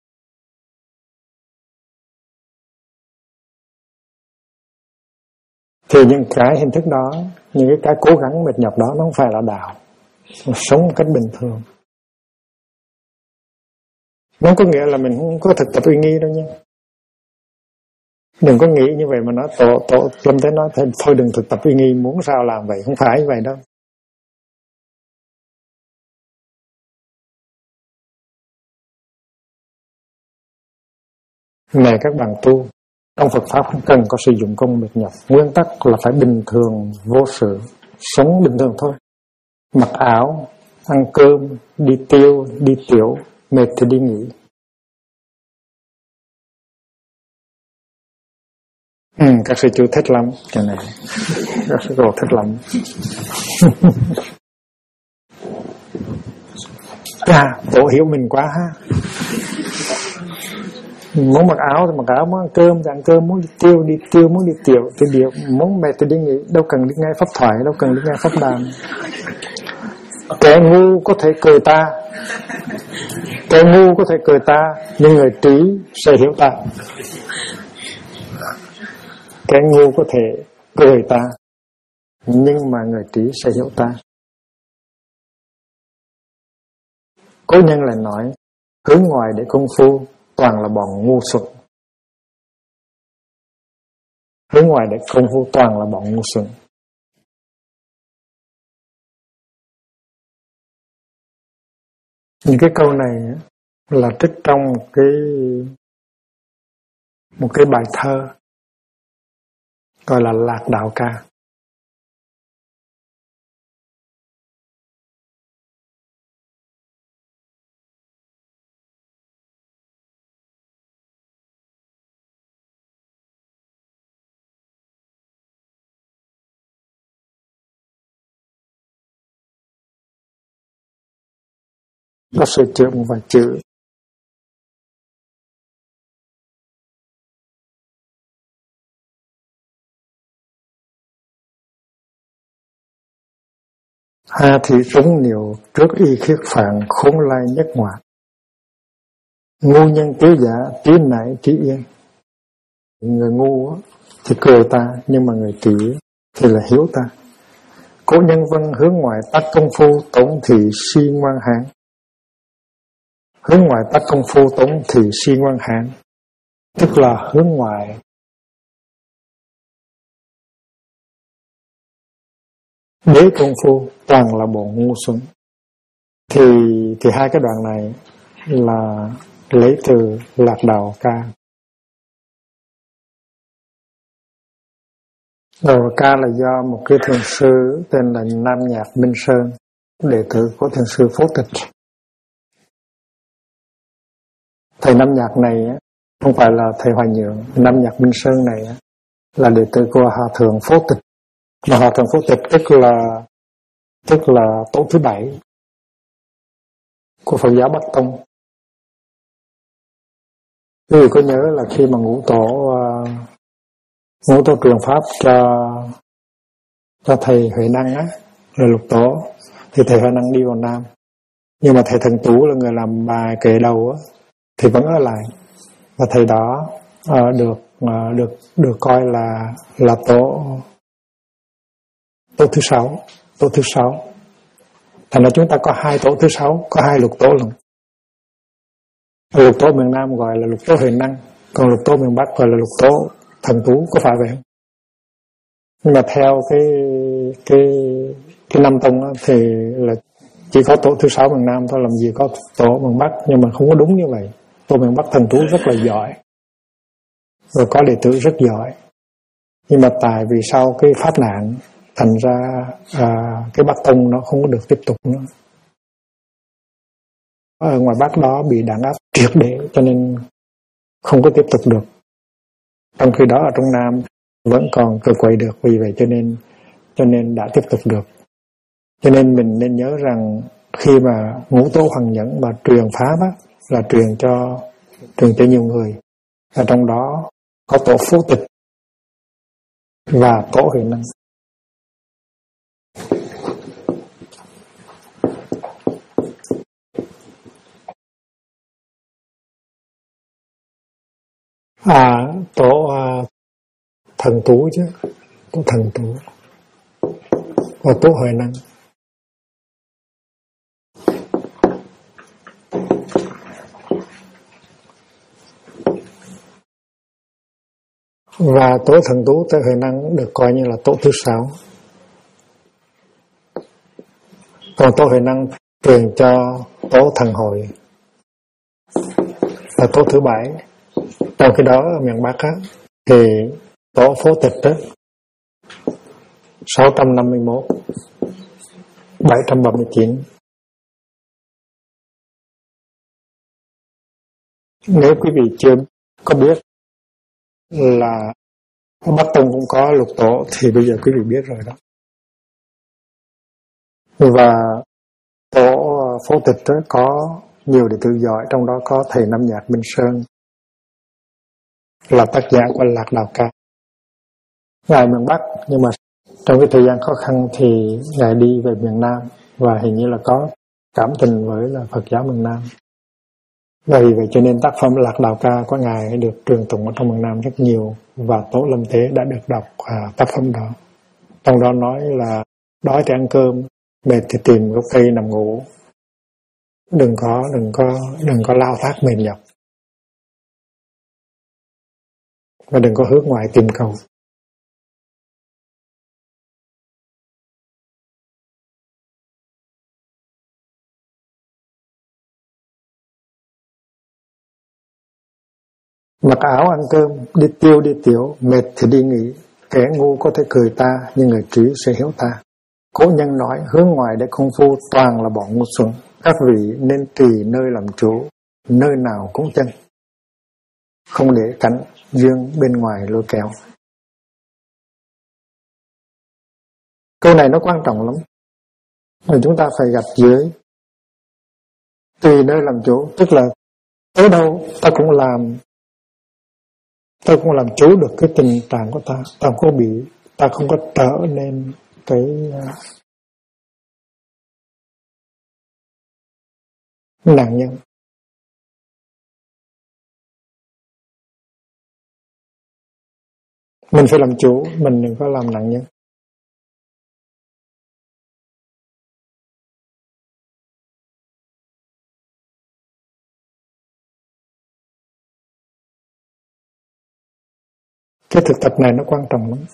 [SPEAKER 1] thì những cái hình thức đó, những cái cố gắng mệt nhọc đó nó không phải là đạo. Sống một cách bình thường. Nó không có nghĩa là mình không có thực tập uy nghi đâu nha. Đừng có nghĩ như vậy mà nói tổ Lâm Tế nói thôi đừng thực tập uy nghi, muốn sao làm vậy, không phải như vậy đâu. Này các bạn tu, trong Phật Pháp không cần có sử dụng công mệt nhọc. Nguyên tắc là phải bình thường, vô sự, sống bình thường thôi. Mặc áo, ăn cơm, đi tiêu, đi tiểu, mệt thì đi nghỉ. Các sư chú thích lắm cái này. Các sư cô thích lắm. Tổ hiểu mình quá ha. Muốn mặc áo thì mặc áo, muốn ăn cơm thì ăn cơm, muốn đi tiêu, muốn đi tiểu thì điệu, muốn mệt thì đi nghỉ. Đâu cần đi nghe pháp thoại, đâu cần đi nghe pháp đàm. Kẻ ngu có thể cười ta, kẻ ngu có thể cười ta, nhưng người trí sẽ hiểu ta. Kẻ ngu có thể cười ta, nhưng mà người trí sẽ hiểu ta. Cố nhân lại nói, hướng ngoài để công phu toàn là bọn ngu xuẩn. Hướng ngoài để công phu toàn là bọn ngu xuẩn. Những cái câu này là trích trong một cái bài thơ gọi là Lạc Đạo Ca. Có sửa chữa một vài chữ. Ha thị trúng nhiều trước y khiết phạn, khốn lai nhất ngoại. Ngu nhân tiếu giả, trí nại trí yên. Người ngu thì cười ta, nhưng mà người trí thì là hiếu ta. Cố nhân văn hướng ngoại tắc công phu, tổn thị si ngoan hãn. Hướng ngoại tắc công phu, tổn thị si ngoan hãn, tức là hướng ngoại đế công phu toàn là bọn ngu xuẩn. Thì hai cái đoạn này là lấy từ Lạc Đạo Ca. Đầu ca là do một cái thiền sư tên là Nam Nhạc Minh Sơn, đệ tử của thiền sư Phổ Tịch. Thầy Nam Nhạc này không phải là thầy Hoài Nhượng. Nam Nhạc Minh Sơn này là đệ tử của Hòa Thượng Phổ Tịch. Mà Hòa Thượng Phổ Tịch tức là tổ thứ 7 của Phật giáo Bắc Tông. Quý vị có nhớ là khi mà ngũ tổ truyền pháp cho thầy Huệ Năng á, rồi Lục Tổ, thì thầy Huệ Năng đi vào Nam, nhưng mà thầy Thần Tú là người làm bài kệ đầu á, thì vẫn ở lại, và thầy đó được coi là tổ thứ 6. Thành ra chúng ta có 2 tổ thứ 6, có 2 Lục Tổ lần. Lục Tổ miền Nam gọi là Lục Tổ Huệ Năng, còn Lục Tổ miền Bắc gọi là Lục Tổ Thần Tú, có phải vậy không? Nhưng mà theo cái Nam Tông đó, thì là chỉ có tổ thứ 6 miền Nam thôi, làm gì có tổ miền Bắc. Nhưng mà không có đúng như vậy. Tổ miền Bắc Thần Tú rất là giỏi, rồi có đệ tử rất giỏi, nhưng mà tại vì sau cái pháp nạn, thành ra cái Bắc Tông nó không có được tiếp tục nữa. Ở ngoài Bắc đó bị đàn áp triệt để, cho nên không có tiếp tục được. Trong khi đó ở trong Nam vẫn còn cơ quậy được, vì vậy cho nên đã tiếp tục được. Cho nên mình nên nhớ rằng khi mà ngũ tổ hoằng nhẫn mà truyền pháp á, là truyền cho nhiều người. Ở trong đó có tổ Phổ Tịch và tổ Huệ Năng. Tổ Thần Tú chứ, tổ Thần Tú và tổ Huệ Năng. Và tổ Thần Tú tới Huệ Năng được coi như là tổ thứ 6. Còn tổ Huệ Năng truyền cho tổ Thần Hội là tổ thứ 7. Trong khi đó ở miền Bắc á, thì tổ Phổ Tịch đó 651 739. Nếu quý vị chưa có biết là Bắc Tông cũng có lục tổ thì bây giờ quý vị biết rồi đó. Và tổ Phổ Tịch đó có nhiều đệ tử giỏi, trong đó có thầy Nam Nhạc Minh Sơn là tác giả của Lạc Đào Ca. Ngài miền Bắc, nhưng mà trong cái thời gian khó khăn thì Ngài đi về miền Nam và hình như là có cảm tình với là Phật giáo miền Nam. Và vì vậy cho nên tác phẩm Lạc Đào Ca của Ngài được truyền tụng ở trong miền Nam rất nhiều, và tổ Lâm Tế đã được đọc tác phẩm đó. Trong đó nói là đói thì ăn cơm, mệt thì tìm gốc cây nằm ngủ, đừng có lao thác mệt nhọc, và đừng có hướng ngoại tìm cầu. Mặc áo ăn cơm, đi tiêu đi tiểu, mệt thì đi nghỉ. Kẻ ngu có thể cười ta, nhưng người trí sẽ hiểu ta. Cố nhân nói hướng ngoài để công phu toàn là bọn ngu xuẩn. Các vị nên tùy nơi làm chủ, nơi nào cũng chân, không để cảnh riêng bên ngoài lôi kéo. Câu này nó quan trọng lắm, mà chúng ta phải gạch dưới. Tùy nơi làm chủ, tức là tới đâu ta cũng làm chủ được cái tình trạng của ta. Ta không có trở nên cái nạn nhân. Mình phải làm chủ, mình đừng có làm nạn nhân. Cái thực tập này nó quan trọng lắm.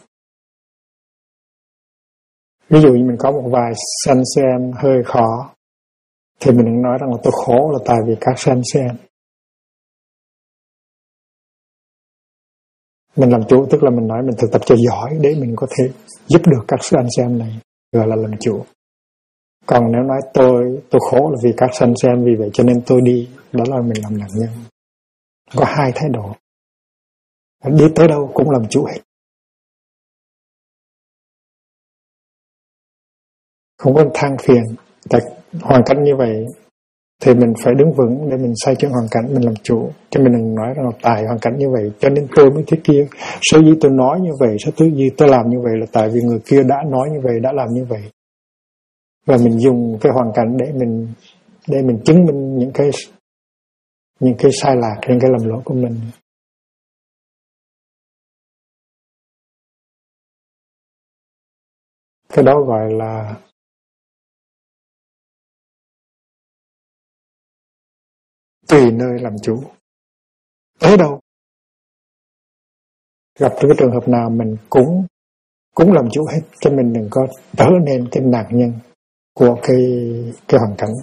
[SPEAKER 1] Ví dụ như mình có một vài sanh xem hơi khó, thì mình đừng nói rằng là tôi khổ là tại vì các sanh xem. Mình làm chủ tức là mình nói mình thực tập cho giỏi để mình có thể giúp được các sanh xem này, gọi là làm chủ. Còn nếu nói tôi khổ là vì các sanh xem, vì vậy cho nên tôi đi, đó là mình làm nạn nhân. Có hai thái độ. Đi tới đâu cũng làm chủ hết. Không có than phiền. Tại hoàn cảnh như vậy thì mình phải đứng vững để mình xoay chuyển hoàn cảnh, mình làm chủ. Chứ mình đừng nói rằng là tại hoàn cảnh như vậy cho nên tôi mới thế kia. Sở dĩ tôi nói như vậy, sở dĩ tôi làm như vậy là tại vì người kia đã nói như vậy, đã làm như vậy. Và mình dùng cái hoàn cảnh để mình chứng minh những cái sai lạc, những cái lầm lỗi của mình. Cái đó gọi là tùy nơi làm chủ. Tới đâu gặp cái trường hợp nào mình cũng làm chủ hết, cho mình đừng có trở nên cái nạn nhân của cái hoàn cảnh.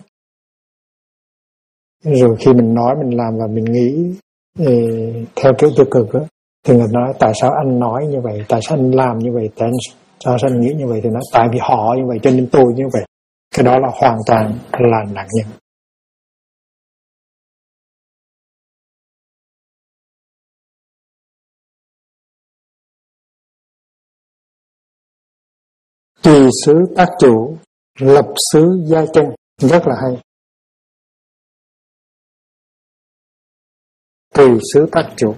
[SPEAKER 1] Rồi khi mình nói, mình làm và mình nghĩ theo kiểu tiêu cực á, thì người nói tại sao anh nói như vậy, tại sao anh làm như vậy, tại sao anh nghĩ như vậy, thì nói tại vì họ như vậy cho nên tôi như vậy. Cái đó là hoàn toàn là nạn nhân. Tùy xứ tác chủ, lập xứ giai chân, rất là hay. Tùy xứ tác chủ.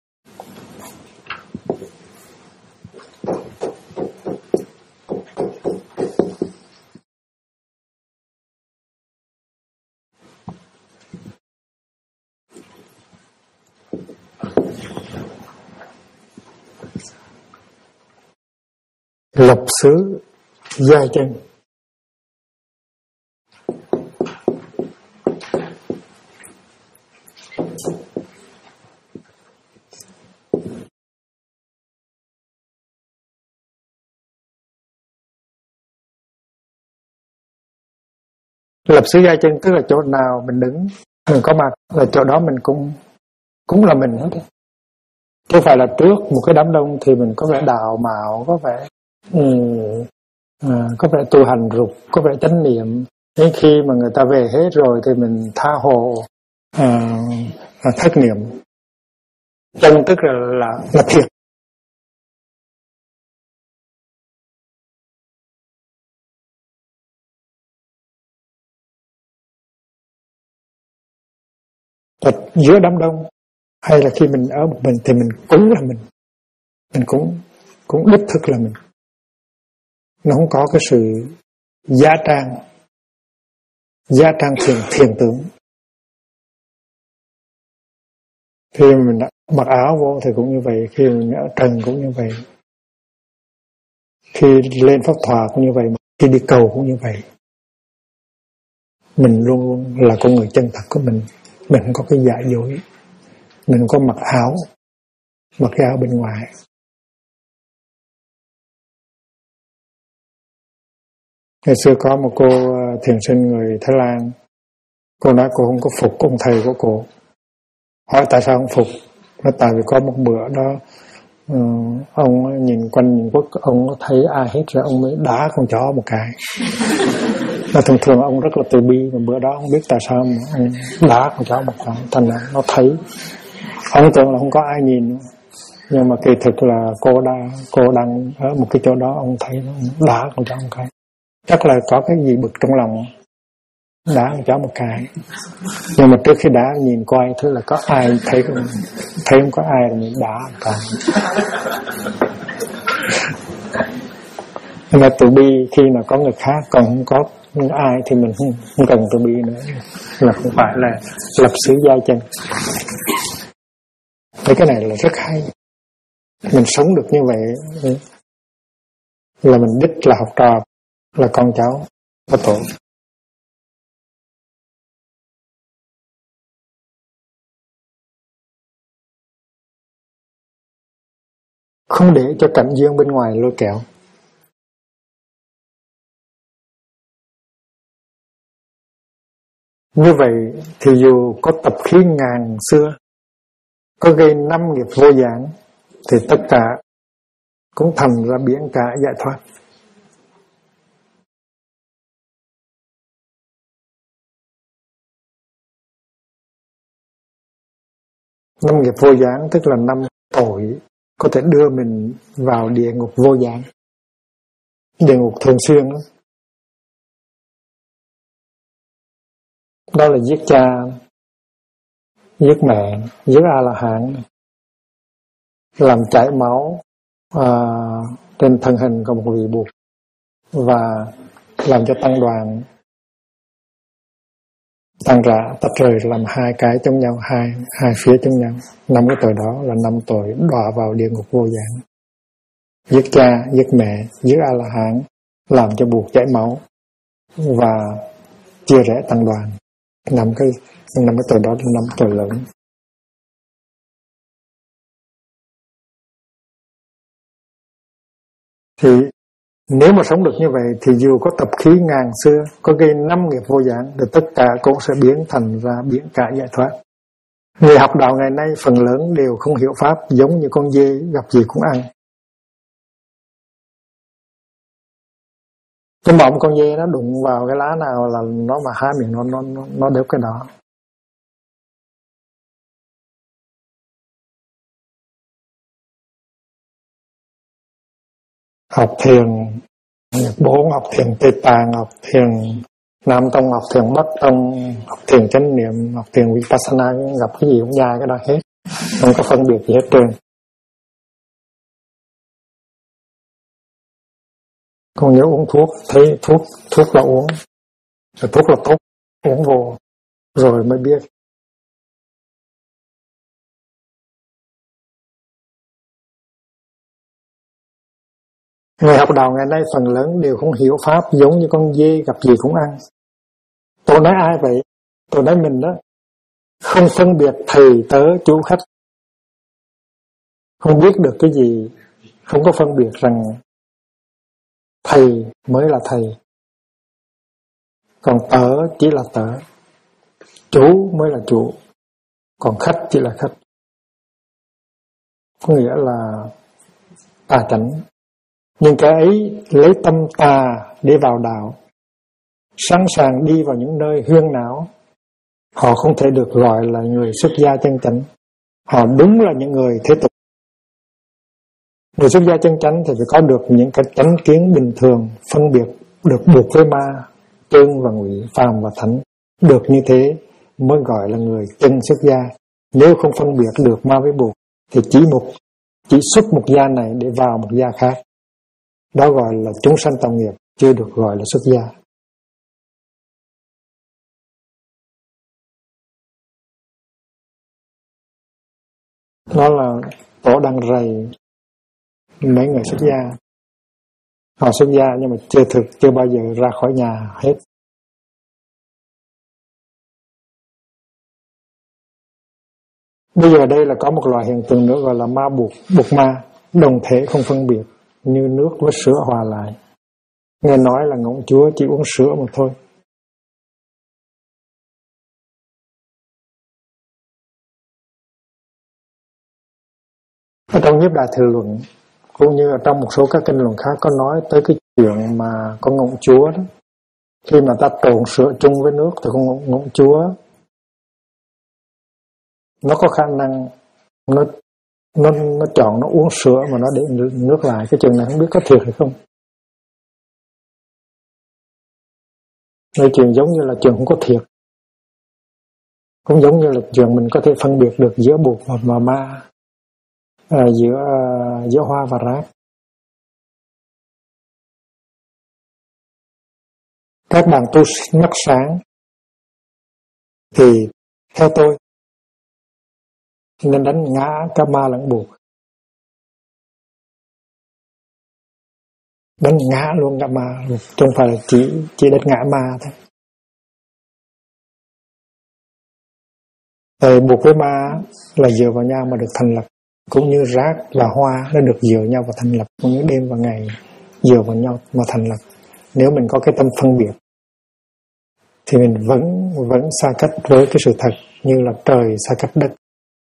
[SPEAKER 1] Lập xứ giai chân. Lập xứ giai chân tức là chỗ nào mình đứng, mình có mặt là chỗ đó mình cũng là mình hết. Chứ không phải là trước một cái đám đông thì mình có vẻ đạo mạo, có vẻ có vẻ tu hành rụt, có vẻ chánh niệm. Đến khi mà người ta về hết rồi thì mình tha hồ thất niệm. Chân tức là thiệt. Và giữa đám đông hay là khi mình ở một mình thì mình cũng là mình cũng đích thực là mình. Nó không có cái sự gia trang thiền tưởng. Khi mình mặc áo vô thì cũng như vậy, khi mình ở trần cũng như vậy, khi lên pháp thoại cũng như vậy, khi đi cầu cũng như vậy. Mình luôn luôn là con người chân thật của mình không có cái giả dối, mình không có mặc cái áo bên ngoài. Ngày xưa có một cô thiền sinh người Thái Lan, cô nói cô không có phục ông thầy của cô. Hỏi tại sao không phục? Nói tại vì có một bữa đó ông nhìn quanh nhìn quất, ông thấy ai hết rồi ông mới đá con chó một cái. Mà thường ông rất là từ bi, mà bữa đó không biết tại sao mà ông đá con chó một cái, thành ra nó thấy. Ông tưởng là không có ai nhìn, nhưng mà kỳ thực là cô đang ở một cái chỗ đó, ông thấy nó đá con chó một cái. Chắc là có cái gì bực trong lòng, đá con chó một cái. Nhưng mà trước khi đá nhìn coi thứ là có ai thấy không có ai là mình đá một cái. Nhưng mà từ bi khi mà có người khác, còn không có ai thì mình không cần từ bi nữa, là không phải là lập xứ giai chân. Cái này là rất hay. Mình sống được như vậy là mình đích là học trò, là con cháu có tổ. Không để cho cảnh duyên bên ngoài lôi kéo. Như vậy thì dù có tập khí ngàn xưa, có gây 5 nghiệp vô giảng, thì tất cả cũng thành ra biển cả giải thoát. Năm nghiệp vô giảng tức là 5 tội có thể đưa mình vào địa ngục vô giảng, địa ngục thường xuyên đó. Đó là giết cha, giết mẹ, giết A-la-hán, làm chảy máu trên thân hình của một vị Bụt, và làm cho tăng đoàn tan rã tách rời, làm 2 cái chống nhau, hai phía chống nhau. 5 cái tội đó là 5 tội đọa vào địa ngục vô giảng. Giết cha, giết mẹ, giết A-la-hán, làm cho Bụt chảy máu và chia rẽ tăng đoàn. 5 cái tội đó là 5 tội lớn. Thì nếu mà sống được như vậy thì dù có tập khí ngàn xưa, có gây 5 nghiệp vô giảng, thì tất cả cũng sẽ biến thành ra biển cả giải thoát. Người học đạo ngày nay phần lớn đều không hiểu pháp, giống như con dê gặp gì cũng ăn. Nhưng mà con dê nó đụng vào cái lá nào là nó mà há miệng nó đớp cái đó. Học thiền 4 học thiền Tây Tạng, học thiền Nam Tông, học thiền Bắc Tông, học thiền chánh niệm, học thiền Vipassana, gặp cái gì cũng dài cái đó hết, không có phân biệt gì hết trơn. Còn nhớ uống thuốc, thấy thuốc là uống, rồi thuốc là tốt, uống vô rồi mới biết. Người học đạo ngày nay phần lớn đều không hiểu pháp, giống như con dê gặp gì cũng ăn. Tôi nói ai vậy? Tôi nói mình đó. Không phân biệt thầy tớ chủ khách, không biết được cái gì, không có phân biệt rằng thầy mới là thầy, còn tớ chỉ là tớ, chủ mới là chủ, còn khách chỉ là khách. Có nghĩa là tà chánh. Nhưng cái ấy lấy tâm tà để vào đạo, sẵn sàng đi vào những nơi huyên náo. Họ không thể được gọi là người xuất gia chân chánh. Họ đúng là những người thế tục. Người xuất gia chân chánh thì phải có được những cái chánh kiến bình thường, phân biệt được buộc với ma, chân và ngụy, phàm và thánh. Được như thế mới gọi là người chân xuất gia. Nếu không phân biệt được ma với buộc thì chỉ xuất một gia này để vào một gia khác. Đó gọi là chúng sanh tạo nghiệp, chưa được gọi là xuất gia. Đó là tổ đang rầy mấy người xuất gia. Họ xuất gia nhưng mà chưa bao giờ ra khỏi nhà hết. Bây giờ đây là có một loại hiện tượng nữa gọi là ma buộc ma, đồng thể không phân biệt, như nước với sữa hòa lại. Nghe nói là ngỗng chúa chỉ uống sữa mà thôi. Ở trong Nhiếp Đại Thừa Luận cũng như ở trong một số các kinh luận khác có nói tới cái chuyện mà con ngỗng chúa đó, khi mà ta trộn sữa chung với nước thì con ngỗng chúa nó có khả năng nó chọn nó uống sữa mà nó để nước lại. Cái chuyện này không biết có thiệt hay không. Cái chuyện giống như là chuyện không có thiệt, cũng giống như là chuyện mình có thể phân biệt được giữa bột và ma, giữa hoa và rác. Các bạn tu mắt sáng thì theo tôi nên đánh ngã cả ma lẫn buộc, đánh ngã luôn cả ma, chứ không phải là chỉ đánh ngã ma thôi. Rồi buộc với ma là dựa vào nhau mà được thành lập, cũng như rác và hoa nó được dựa nhau và thành lập, cũng như đêm và ngày dựa vào nhau mà thành lập. Nếu mình có cái tâm phân biệt thì mình vẫn xa cách với cái sự thật, như là trời xa cách đất.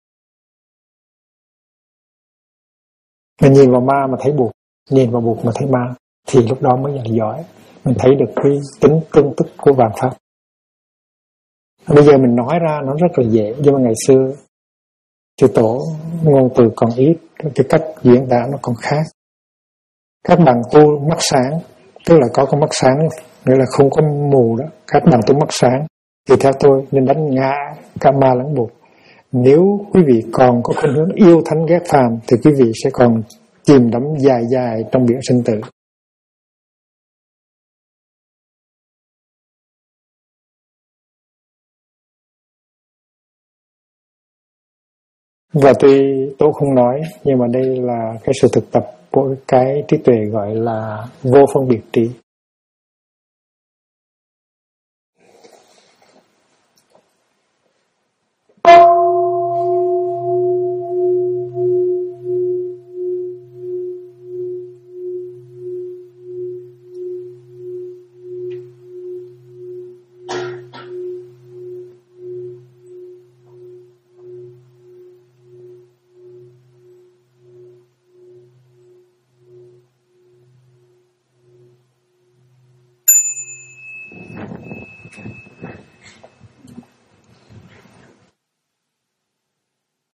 [SPEAKER 1] Mình nhìn vào ma mà thấy buộc, nhìn vào buộc mà thấy ma, thì lúc đó mới là giỏi. Mình thấy được cái tính tương tức của vạn pháp. Bây giờ mình nói ra nó rất là dễ, nhưng mà ngày xưa chư tổ ngôn từ còn ít, cái cách diễn tả nó còn khác. Các bạn tu mắt sáng, tức là có con mắt sáng, nghĩa là không có mù đó. Các bạn tu mắt sáng thì theo tôi nên đánh ngã cả ma lẫn buộc. Nếu quý vị còn có khuynh hướng yêu thánh ghét phàm thì quý vị sẽ còn chìm đắm dài trong biển sinh tử. Và tuy tôi không nói, nhưng mà đây là cái sự thực tập của cái trí tuệ gọi là vô phân biệt trí.